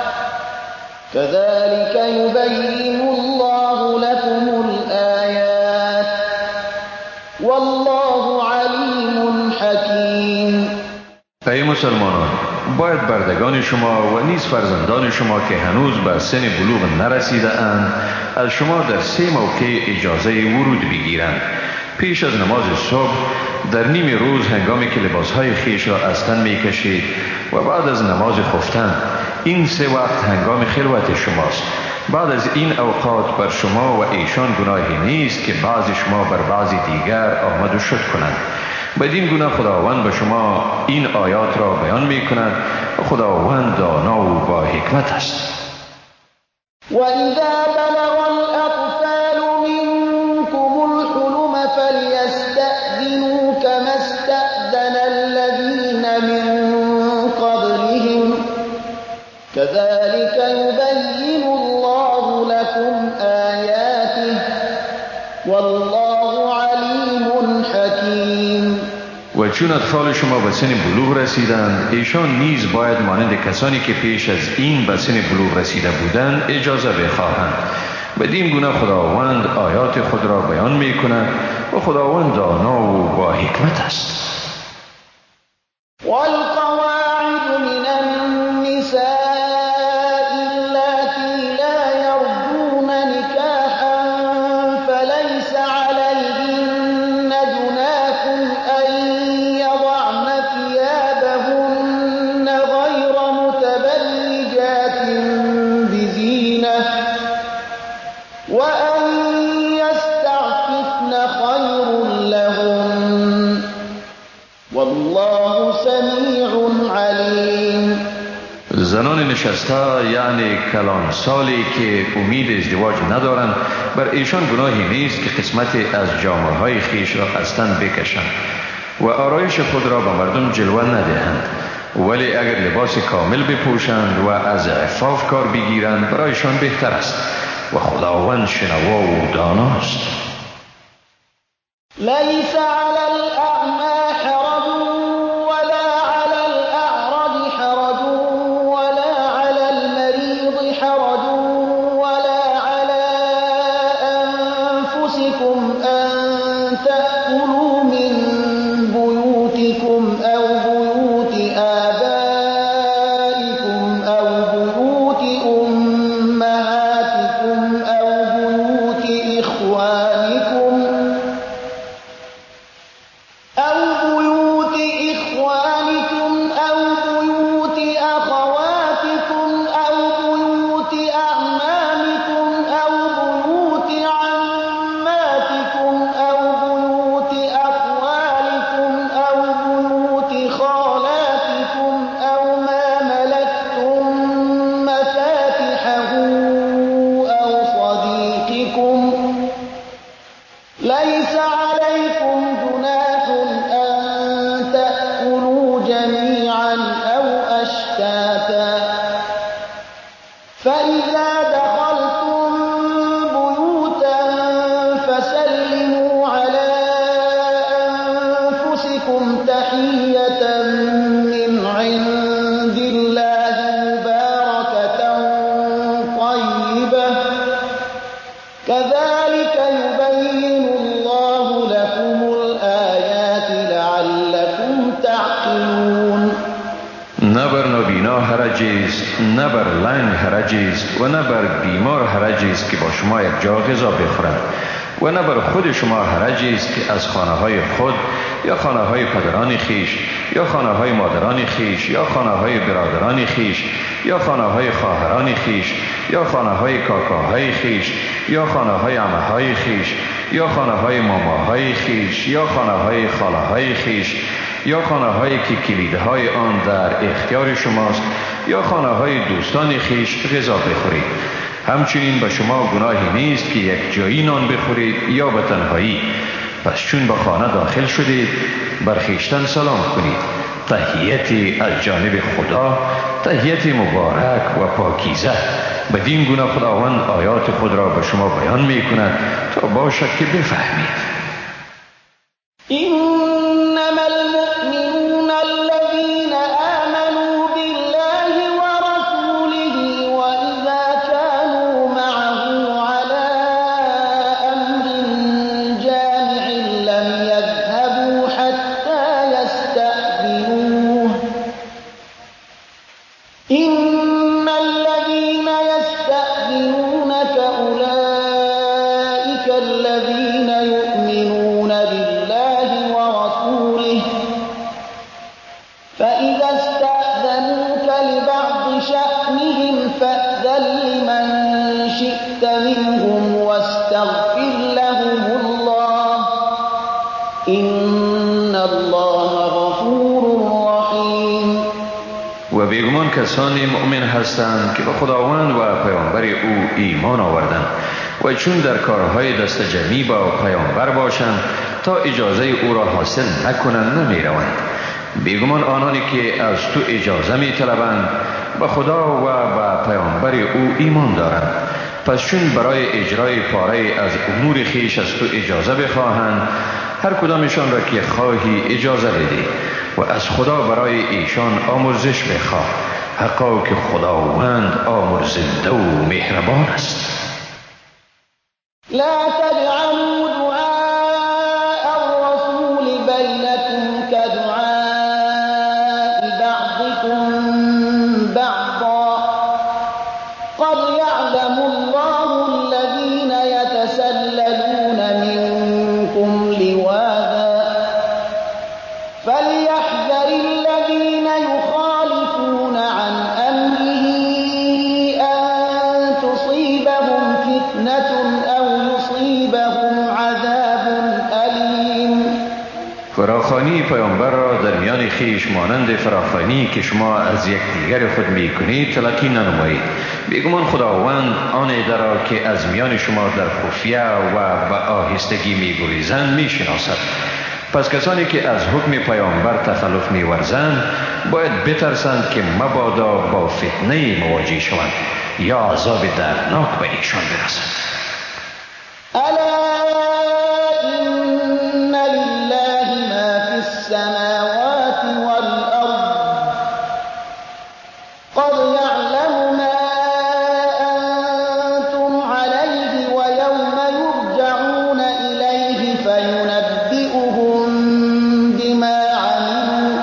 S1: كذلك يبين الله لكم الآيات والله عليم حكيم.
S2: ای مسلمانان، باید بردگان شما و نیز فرزندان شما که هنوز بر سن بلوغ نرسیده اند از شما در 3 موقع اجازه ورود بگیرند. پیش از نماز صبح، در نیم روز هنگامی که لباسهای خیش را از تن می کشید و بعد از نماز خفتن. این 3 وقت هنگام خلوت شماست. بعد از این اوقات بر شما و ایشان گناهی نیست که بعض شما بر بعض دیگر آمد و شد کنند. بدین گونه خداوند به شما این آیات را بیان می کند و خداوند دانا و با حکمت است.
S1: و اذا بلغ الاطفال منكم الحلم فليستأذنوا كما استأذن الذين من قبلهم كذلك يبين الله لكم آياته والله عليم حكيم.
S2: و چون اطفال شما به سن بلوغ رسیدند ایشان نیز باید مانند کسانی که پیش از این به سن بلوغ رسیده بودند اجازه بخواهند بدین گونه خداوند آیات خود را بیان می کند و خداوند دانا و با حکمت است.
S1: والقواعد من النساء اللاتي لا يرجون نكاحا فليس عليهن جناح أن يضعن ثيابهن غير متبرجات بزينة وأن يستعففن خير لهن والله سمیع علیم.
S2: زنان نشسته یعنی کلان سالی که امید ازدواج ندارند بر ایشان گناهی نیست که قسمتی از جامه های خیش را از تن بکشند و آرایش خود را به مردم جلوه ندهند، ولی اگر لباس کامل بپوشند و از عفاف کار بگیرند برایشان بهتر است و خداوند شنوا و داناست.
S1: لیس علی الاعمى حرج ولا علی الاعرج حرج ولا علی المریض حرج ولا علی انفسکم ان تأکلوا من بیوتکم او بیوت آبائکم او بیوت امهاتکم او بیوت اخوانکم أو بيوت إخوانكم أو بيوت أخواتكم أو بيوت أعمامكم أو بيوت عماتكم أو بيوت أخوالكم أو بيوت خالاتكم أو ما ملكتم مفاتحه أو صديقكم ليس عليكم جناح أن تأكلوا جميعا أو أشتاتا فإذا دخلتم بيوتا فسلموا على أنفسكم تحية من عند الله مباركة طيبة كذلك يبين الله لكم الآيات لعلكم تعقلون.
S2: نه بر نابینا حرجی است، نه بر لنگ حرجی است و نه بر بیمار حرجی است که با شما یک جا غذا بخورند و نه بر خود شما حرجی است که از خانه های خود یا خانه های پدران خیش یا خانه های مادران خیش یا خانه های برادران خیش یا خانه های خواهران خیش یا خانه های کاکاهای خیش یا خانه های عمه های خیش یا خانه های ماماهای خیش یا خانه های خاله های خیش یا خانه هایی که کلیدهای آن در اختیار شماست یا خانه های دوستان خیش غذا بخورید. همچنین به شما گناهی نیست که یک جایی نان بخورید یا به تنهایی. پس چون به خانه داخل شدید بر خویشتن سلام کنید. تحیتی از جانب خدا، تحیت مبارک و پاکیزه. بدین گونه خداوند آیات خود را به شما بیان می کند تا باشد که بفهمید.
S1: إنما المؤمنون الذين آمنوا بالله ورسوله وإذا كانوا معه على أمر جامع لم يذهبوا حتى يستأذنوه إن الذين يستأذنونك أولئك الذين يؤمنون بالله ورسوله فإذا استأذنوك لبعض شأنهم فأذن لمن شئت منهم واستغفر لهم الله إن الله غفور رحيم.
S2: و بیگمان کسانی مؤمن هستند که به خداوند و پیامبر او ایمان آوردند و چون در کارهای دست جمعی با پیامبر باشند تا اجازه او را حاصل نکنند نمی روند. بیگمان آنانی که از تو اجازه می طلبند به خدا و به پیامبر او ایمان دارند. پس چون برای اجرای پاره از امور خیش از تو اجازه بخواهند هر کدامشان را که خواهی اجازه بده و از خدا برای ایشان آمرزش بخواه، حقا که خداوند آمرزنده و مهربان است.
S1: لا تجعلوا دعاء الرسول بينكم كدعاء بعضكم بعضا قد يعلم الله الذين يتسللون منكم لواذا فليحذر الذين يخالفون عن أمره أن تصيبهم فتنة أو يصيبهم عذاب أليم.
S2: فراخوانی پیامبر را در میان خیش مانند فراخوانی که شما از یکدیگر خود میکنید تلقی ننمایید. بیگمان خداوند آن عده را که از میان شما در خفیه و به آهستگی میگریزند میشناسد. پس کسانی که از حکم پیامبر تخلف میورزند باید بترسند که مبادا با فتنه مواجه شوند یا عذاب دردناک به ایشان برسد.
S1: ألا إن لله ما في السماوات والأرض قد يعلم ما أنتم عليه ويوم يرجعون إليه فينبئهم بما عملوا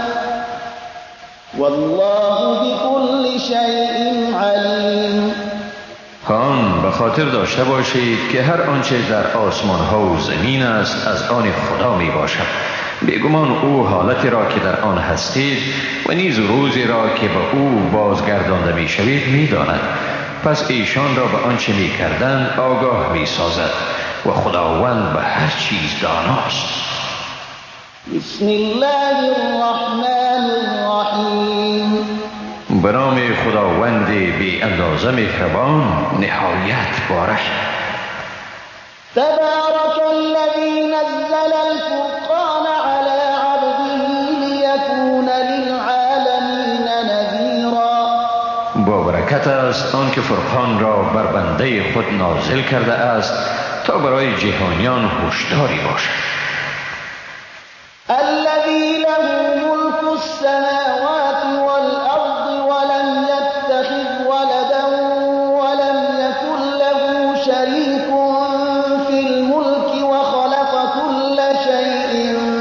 S1: والله بكل شيء عليم.
S2: آن به خاطر داشته باشید که هر آنچه در آسمان ها و زمین است از آن خدا می باشد. بیگمان او حالتی را که در آن هستید و نیز روزی را که به او بازگردانده می شوید می داند. پس ایشان را به آنچه می کردند آگاه می سازد و خداوند به هر چیز داناست.
S1: بسم الله الرحمن الرحیم.
S2: به نام خداوند بی اندازه مهربان نهایت بارک.
S1: تبارك الذي نزل الفرقان على عبده ليكون للعالمین نذیرا.
S2: با برکت است آن که فرقان را بر بنده خود نازل کرده است تا برای جهانیان هشداری باشد.
S1: الذي له ملك السماوات والأرض ولم يتخذ ولدا ولم يكن له شريك في الملك وخلق كل شيء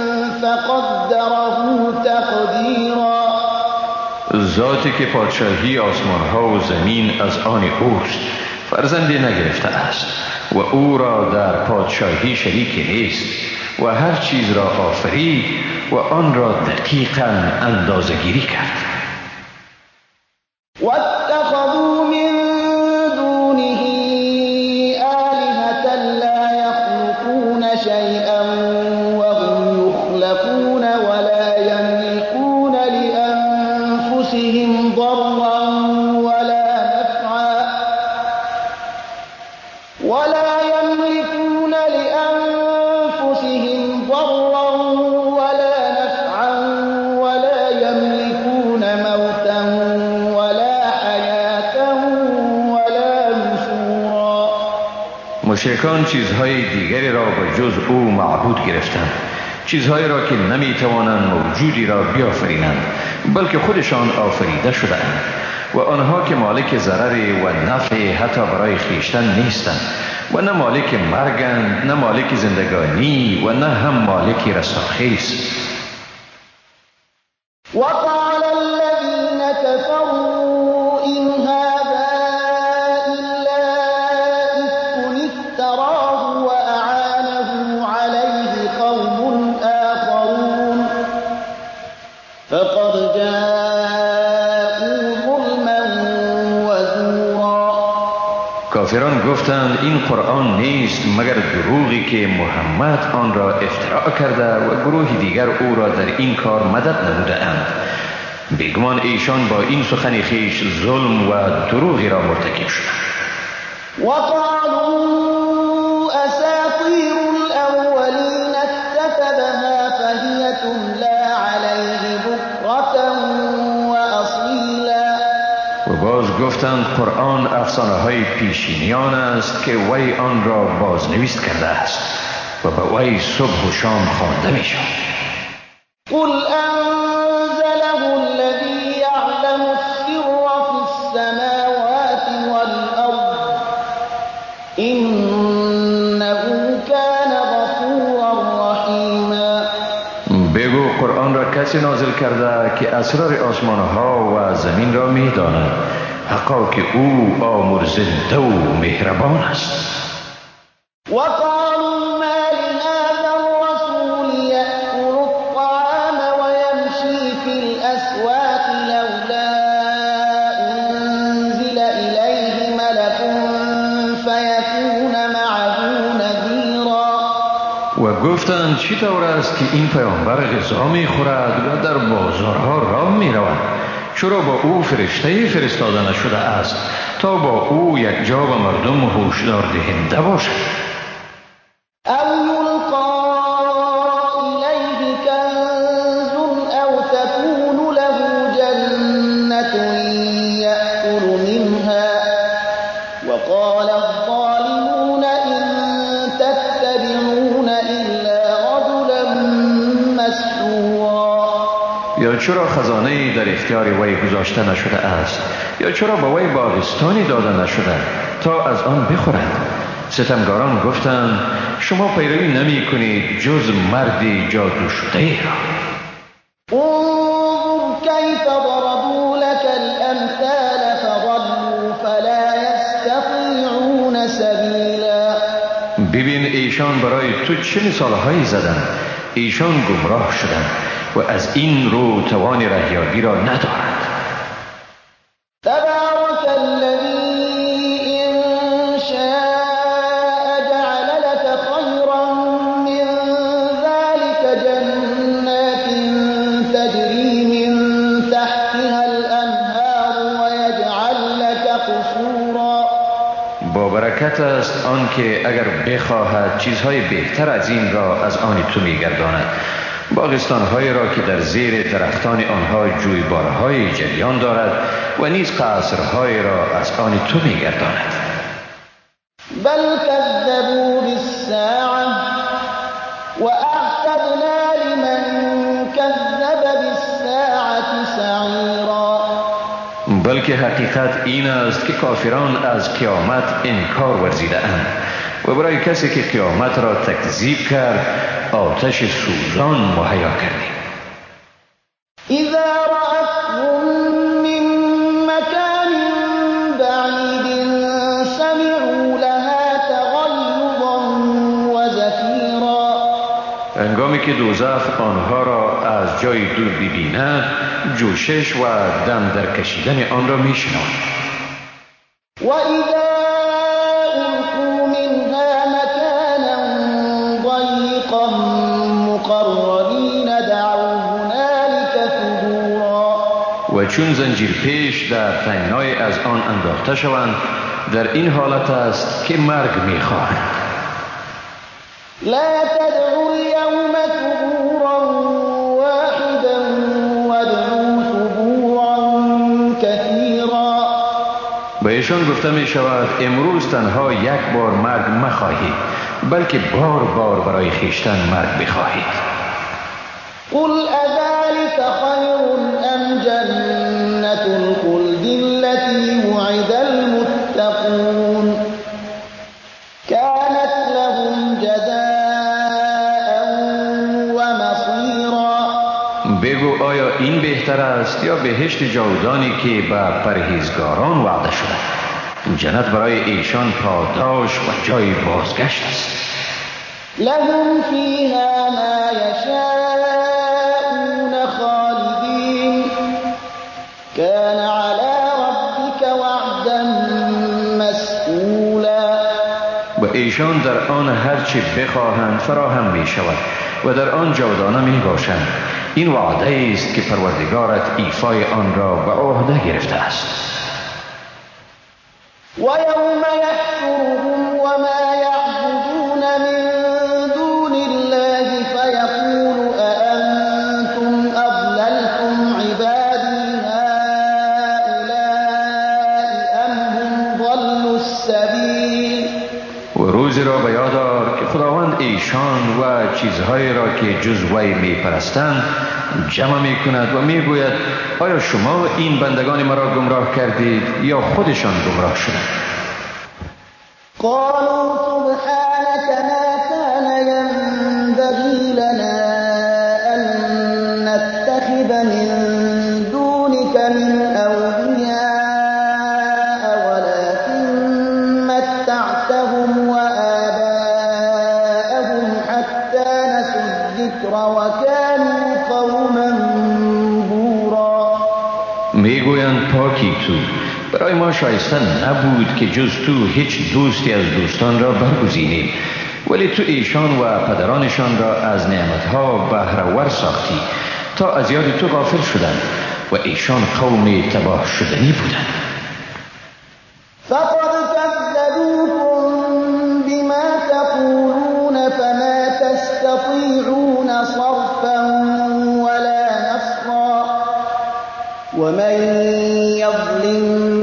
S1: فقدره تقديرا.
S2: ذاتی که پادشاهی آسمان ها و زمین از آن اوست فرزندی نگرفته است و او را در پادشاهی شریکی نیست و هر چیز را آفرید و آن را دقیقاً اندازه گیری کرد.
S1: واتخذوا من دونه آلهة لا يخلقون شيئا وهم يخلقون ولا يملكون لأنفسهم ضرا ولا نفعا ولا يملكون موتا ولا حياة ولا نشورا.
S2: مشرکان چیزهای دیگری را به جز او معبود گرفتند، چیزهایی را که نمیتوانند موجودی را بیافرینند بلکه خودشان آفریده شده‌اند و آنها که مالک ضرر و نفع حتی برای خویشتن نیستند و نه مالک مرگند نه مالک زندگانی و نه هم مالک رستاخیز.
S1: وقال الذين كفروا إن هذا إلا إفك افتراه وأعانه عليه قوم آخرون فقد جاءوا ظلما وزورا.
S2: کافران گفتند این قرآن نیست مگر دروغی که محمد آن را افتراء کرده و گروه دیگر او را در این کار مدد نموده اند. بیگمان ایشان با این سخن خویش ظلم و دروغی را مرتکب شدند.
S1: وقالوا أساطير الأولين اكتتبها فهي تملى عليه بكرة وأصيلا.
S2: و باز گفتند قرآن افسانه های پیشینیان است که وی آن را بازنویس کرده است و به وی صبح و شام خوانده می شود.
S1: قل أنزله الذي يعلم السر في السماوات والأرض إنه
S2: کسی نازل کرده که اسرار آسمان ها و زمین را می داند. حقا که او آمرزنده و مهربان است.
S1: وقالوا ما لهذا الرسول يأكل الطعام ويمشي في الأسواق لولا أنزل إليه ملك فيكون معه نذيرا.
S2: و گفتند چی طور است که این پیامبر غذا می خورد و در بازارها راه می رود؟ چرا با او فرشته فرستاده نشده است تا با او یک جا به مردم هشدار دهنده باشد؟
S1: أو يلقى إليه كنز أو تكون له جنة يأكل منها وقال الظالمون إن تتبعون إلا رجلا مسحورا.
S2: یا چرا خزانه در اختیار وی گذاشته نشده است؟ یا چرا به وی باغستانی داده نشده تا از آن بخورد؟ ستمگاران گفتند شما پیروی نمی کنید جز مردی جادو شده را.
S1: انظر كيف ضربوا لك الأمثال فضلوا فلا يستطيعون سبيلا.
S2: ببین ایشان برای تو چه مثالهایی زدند. ایشان گمراه شدند و از این رو توان رهیابی را ندارند.
S1: تبارك الذي إن شاء جعل لك خيرا من ذلك جنات تجري من تحتها الأنهار ويجعل لك قصورا.
S2: با برکت است آن که اگر بخواهد چیزهای بهتر از این را از آن تو می‌گرداند. باغستان‌هایی را که در زیر درختان آنها جویبارهای جریان دارد و نیز قصرهایی را از آن تو می‌گرداند.
S1: بل كذبوا بالساعة وأعتدنا لمن كذب بالساعة سعيرا.
S2: بلکه حقیقت این است که کافران از قیامت انکار ورزیده اند و برای کسی که قیامت را تکذیب کرد آتش سوزان مهیا کردیم.
S1: إذا رأتهم من مكان بعيد سمعوا لها تغيظا وزفيرا.
S2: هنگامی که دوزخ آنها را از جای دور ببیند جوشش و دم در کشیدن آن را میشنوند.
S1: وإذا ألقوا منها مكانا ضيقا مقرنين دعوا هنالك ثبورا.
S2: و چون زنجیر پیش در تنگنای از آن انداخته شوند در این حالت است که مرگ میخواهند.
S1: لا تدعوا اليوم ثبورا واحدا وادعوا ثبورا كثيرا.
S2: به ایشان گفته می شود امروز تنها یک بار مرگ مخواهید بلکه بار بار برای خیشتن مرگ بخواهید.
S1: قل أذلك خير أم جنة الخلد التي وعد المتقون كانت لهم جزاء ومصيرا.
S2: بگو آیا این بهتر است یا بهشت جاودانی که به پرهیزگاران وعده شده؟ جنت برای ایشان پاداش و جای بازگشت است.
S1: لهم فيها ما يشاءون خالدين كان على ربك وعدا مسئولا.
S2: و ایشان در آن هر چی بخواهند فراهم می شود و در آن جاودانه می باشند. این وعده است که پروردگارت ایفای آن را به عهده گرفته است.
S1: ويوم يحشرهم وما يعبدون من دون الله فيقول أأنتم أضللتم عبادي هؤلاء أم هم ضلوا السبيل.
S2: و روزی را به یاد آر که خداوند ایشان و چیزهایی را که جز وی می پرستند جمع می کند و می گوید آیا شما این بندگان مرا گمراه کردید یا خودشان گمراه شدند؟
S1: قالوا سبحانك ما كان ينبغي لنا أن نتبع الذكر وكانوا قوما بورا.
S2: میگویند پاکی تو، برای ما شایسته نبود که جز تو هیچ دوستی از دوستان را برگزینیم، ولی تو ایشان و پدرانشان را از نعمتها بهره‌ور ساختی تا از یاد تو غافل شدند و ایشان قوم تباه شدنی بودند.
S1: فقد كذبوكم بما تقولون فما تستطيعون صرفا ولا نصرا ومن يظلم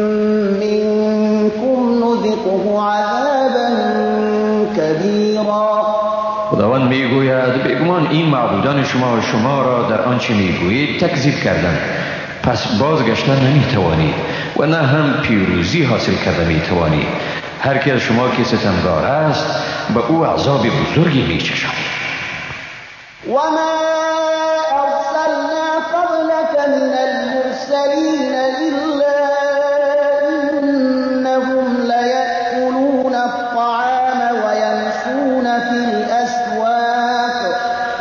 S1: منكم نذقه عذابا كبيرا.
S2: خداوند میگوید بیگمان این معبودان شما را در آنچه میگویید تکذیب کردند، پس بازگشتن نمیتوانید و نه هم پیروزی حاصل کرده میتوانید. هر کی از شما که ستمگار است به او عذاب بزرگی میچشد.
S1: وما أرسلنا قبلك من المرسلين إلا إنهم ليأكلون الطعام ويمشون في الأسواق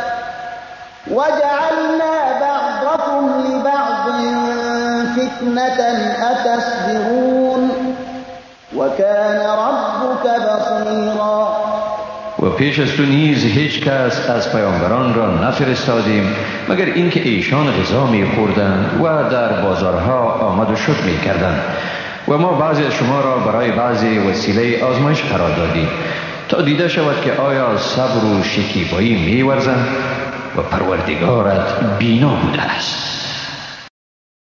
S1: وجعلنا بعضكم لبعض فتنة أتصبرون وكان ربك بصيرا.
S2: و پیش از تو نیز هیچ کس از پیامبران را نفرستادیم مگر اینکه ایشان غذا می‌خوردند و در بازارها آمد و شد می‌کردند و ما بعضی از شما را برای بعضی وسیله آزمایش قرار دادیم تا دیده شود که آیا صبر و شکیبایی می‌ورزند و پروردگارت بینا بوده است.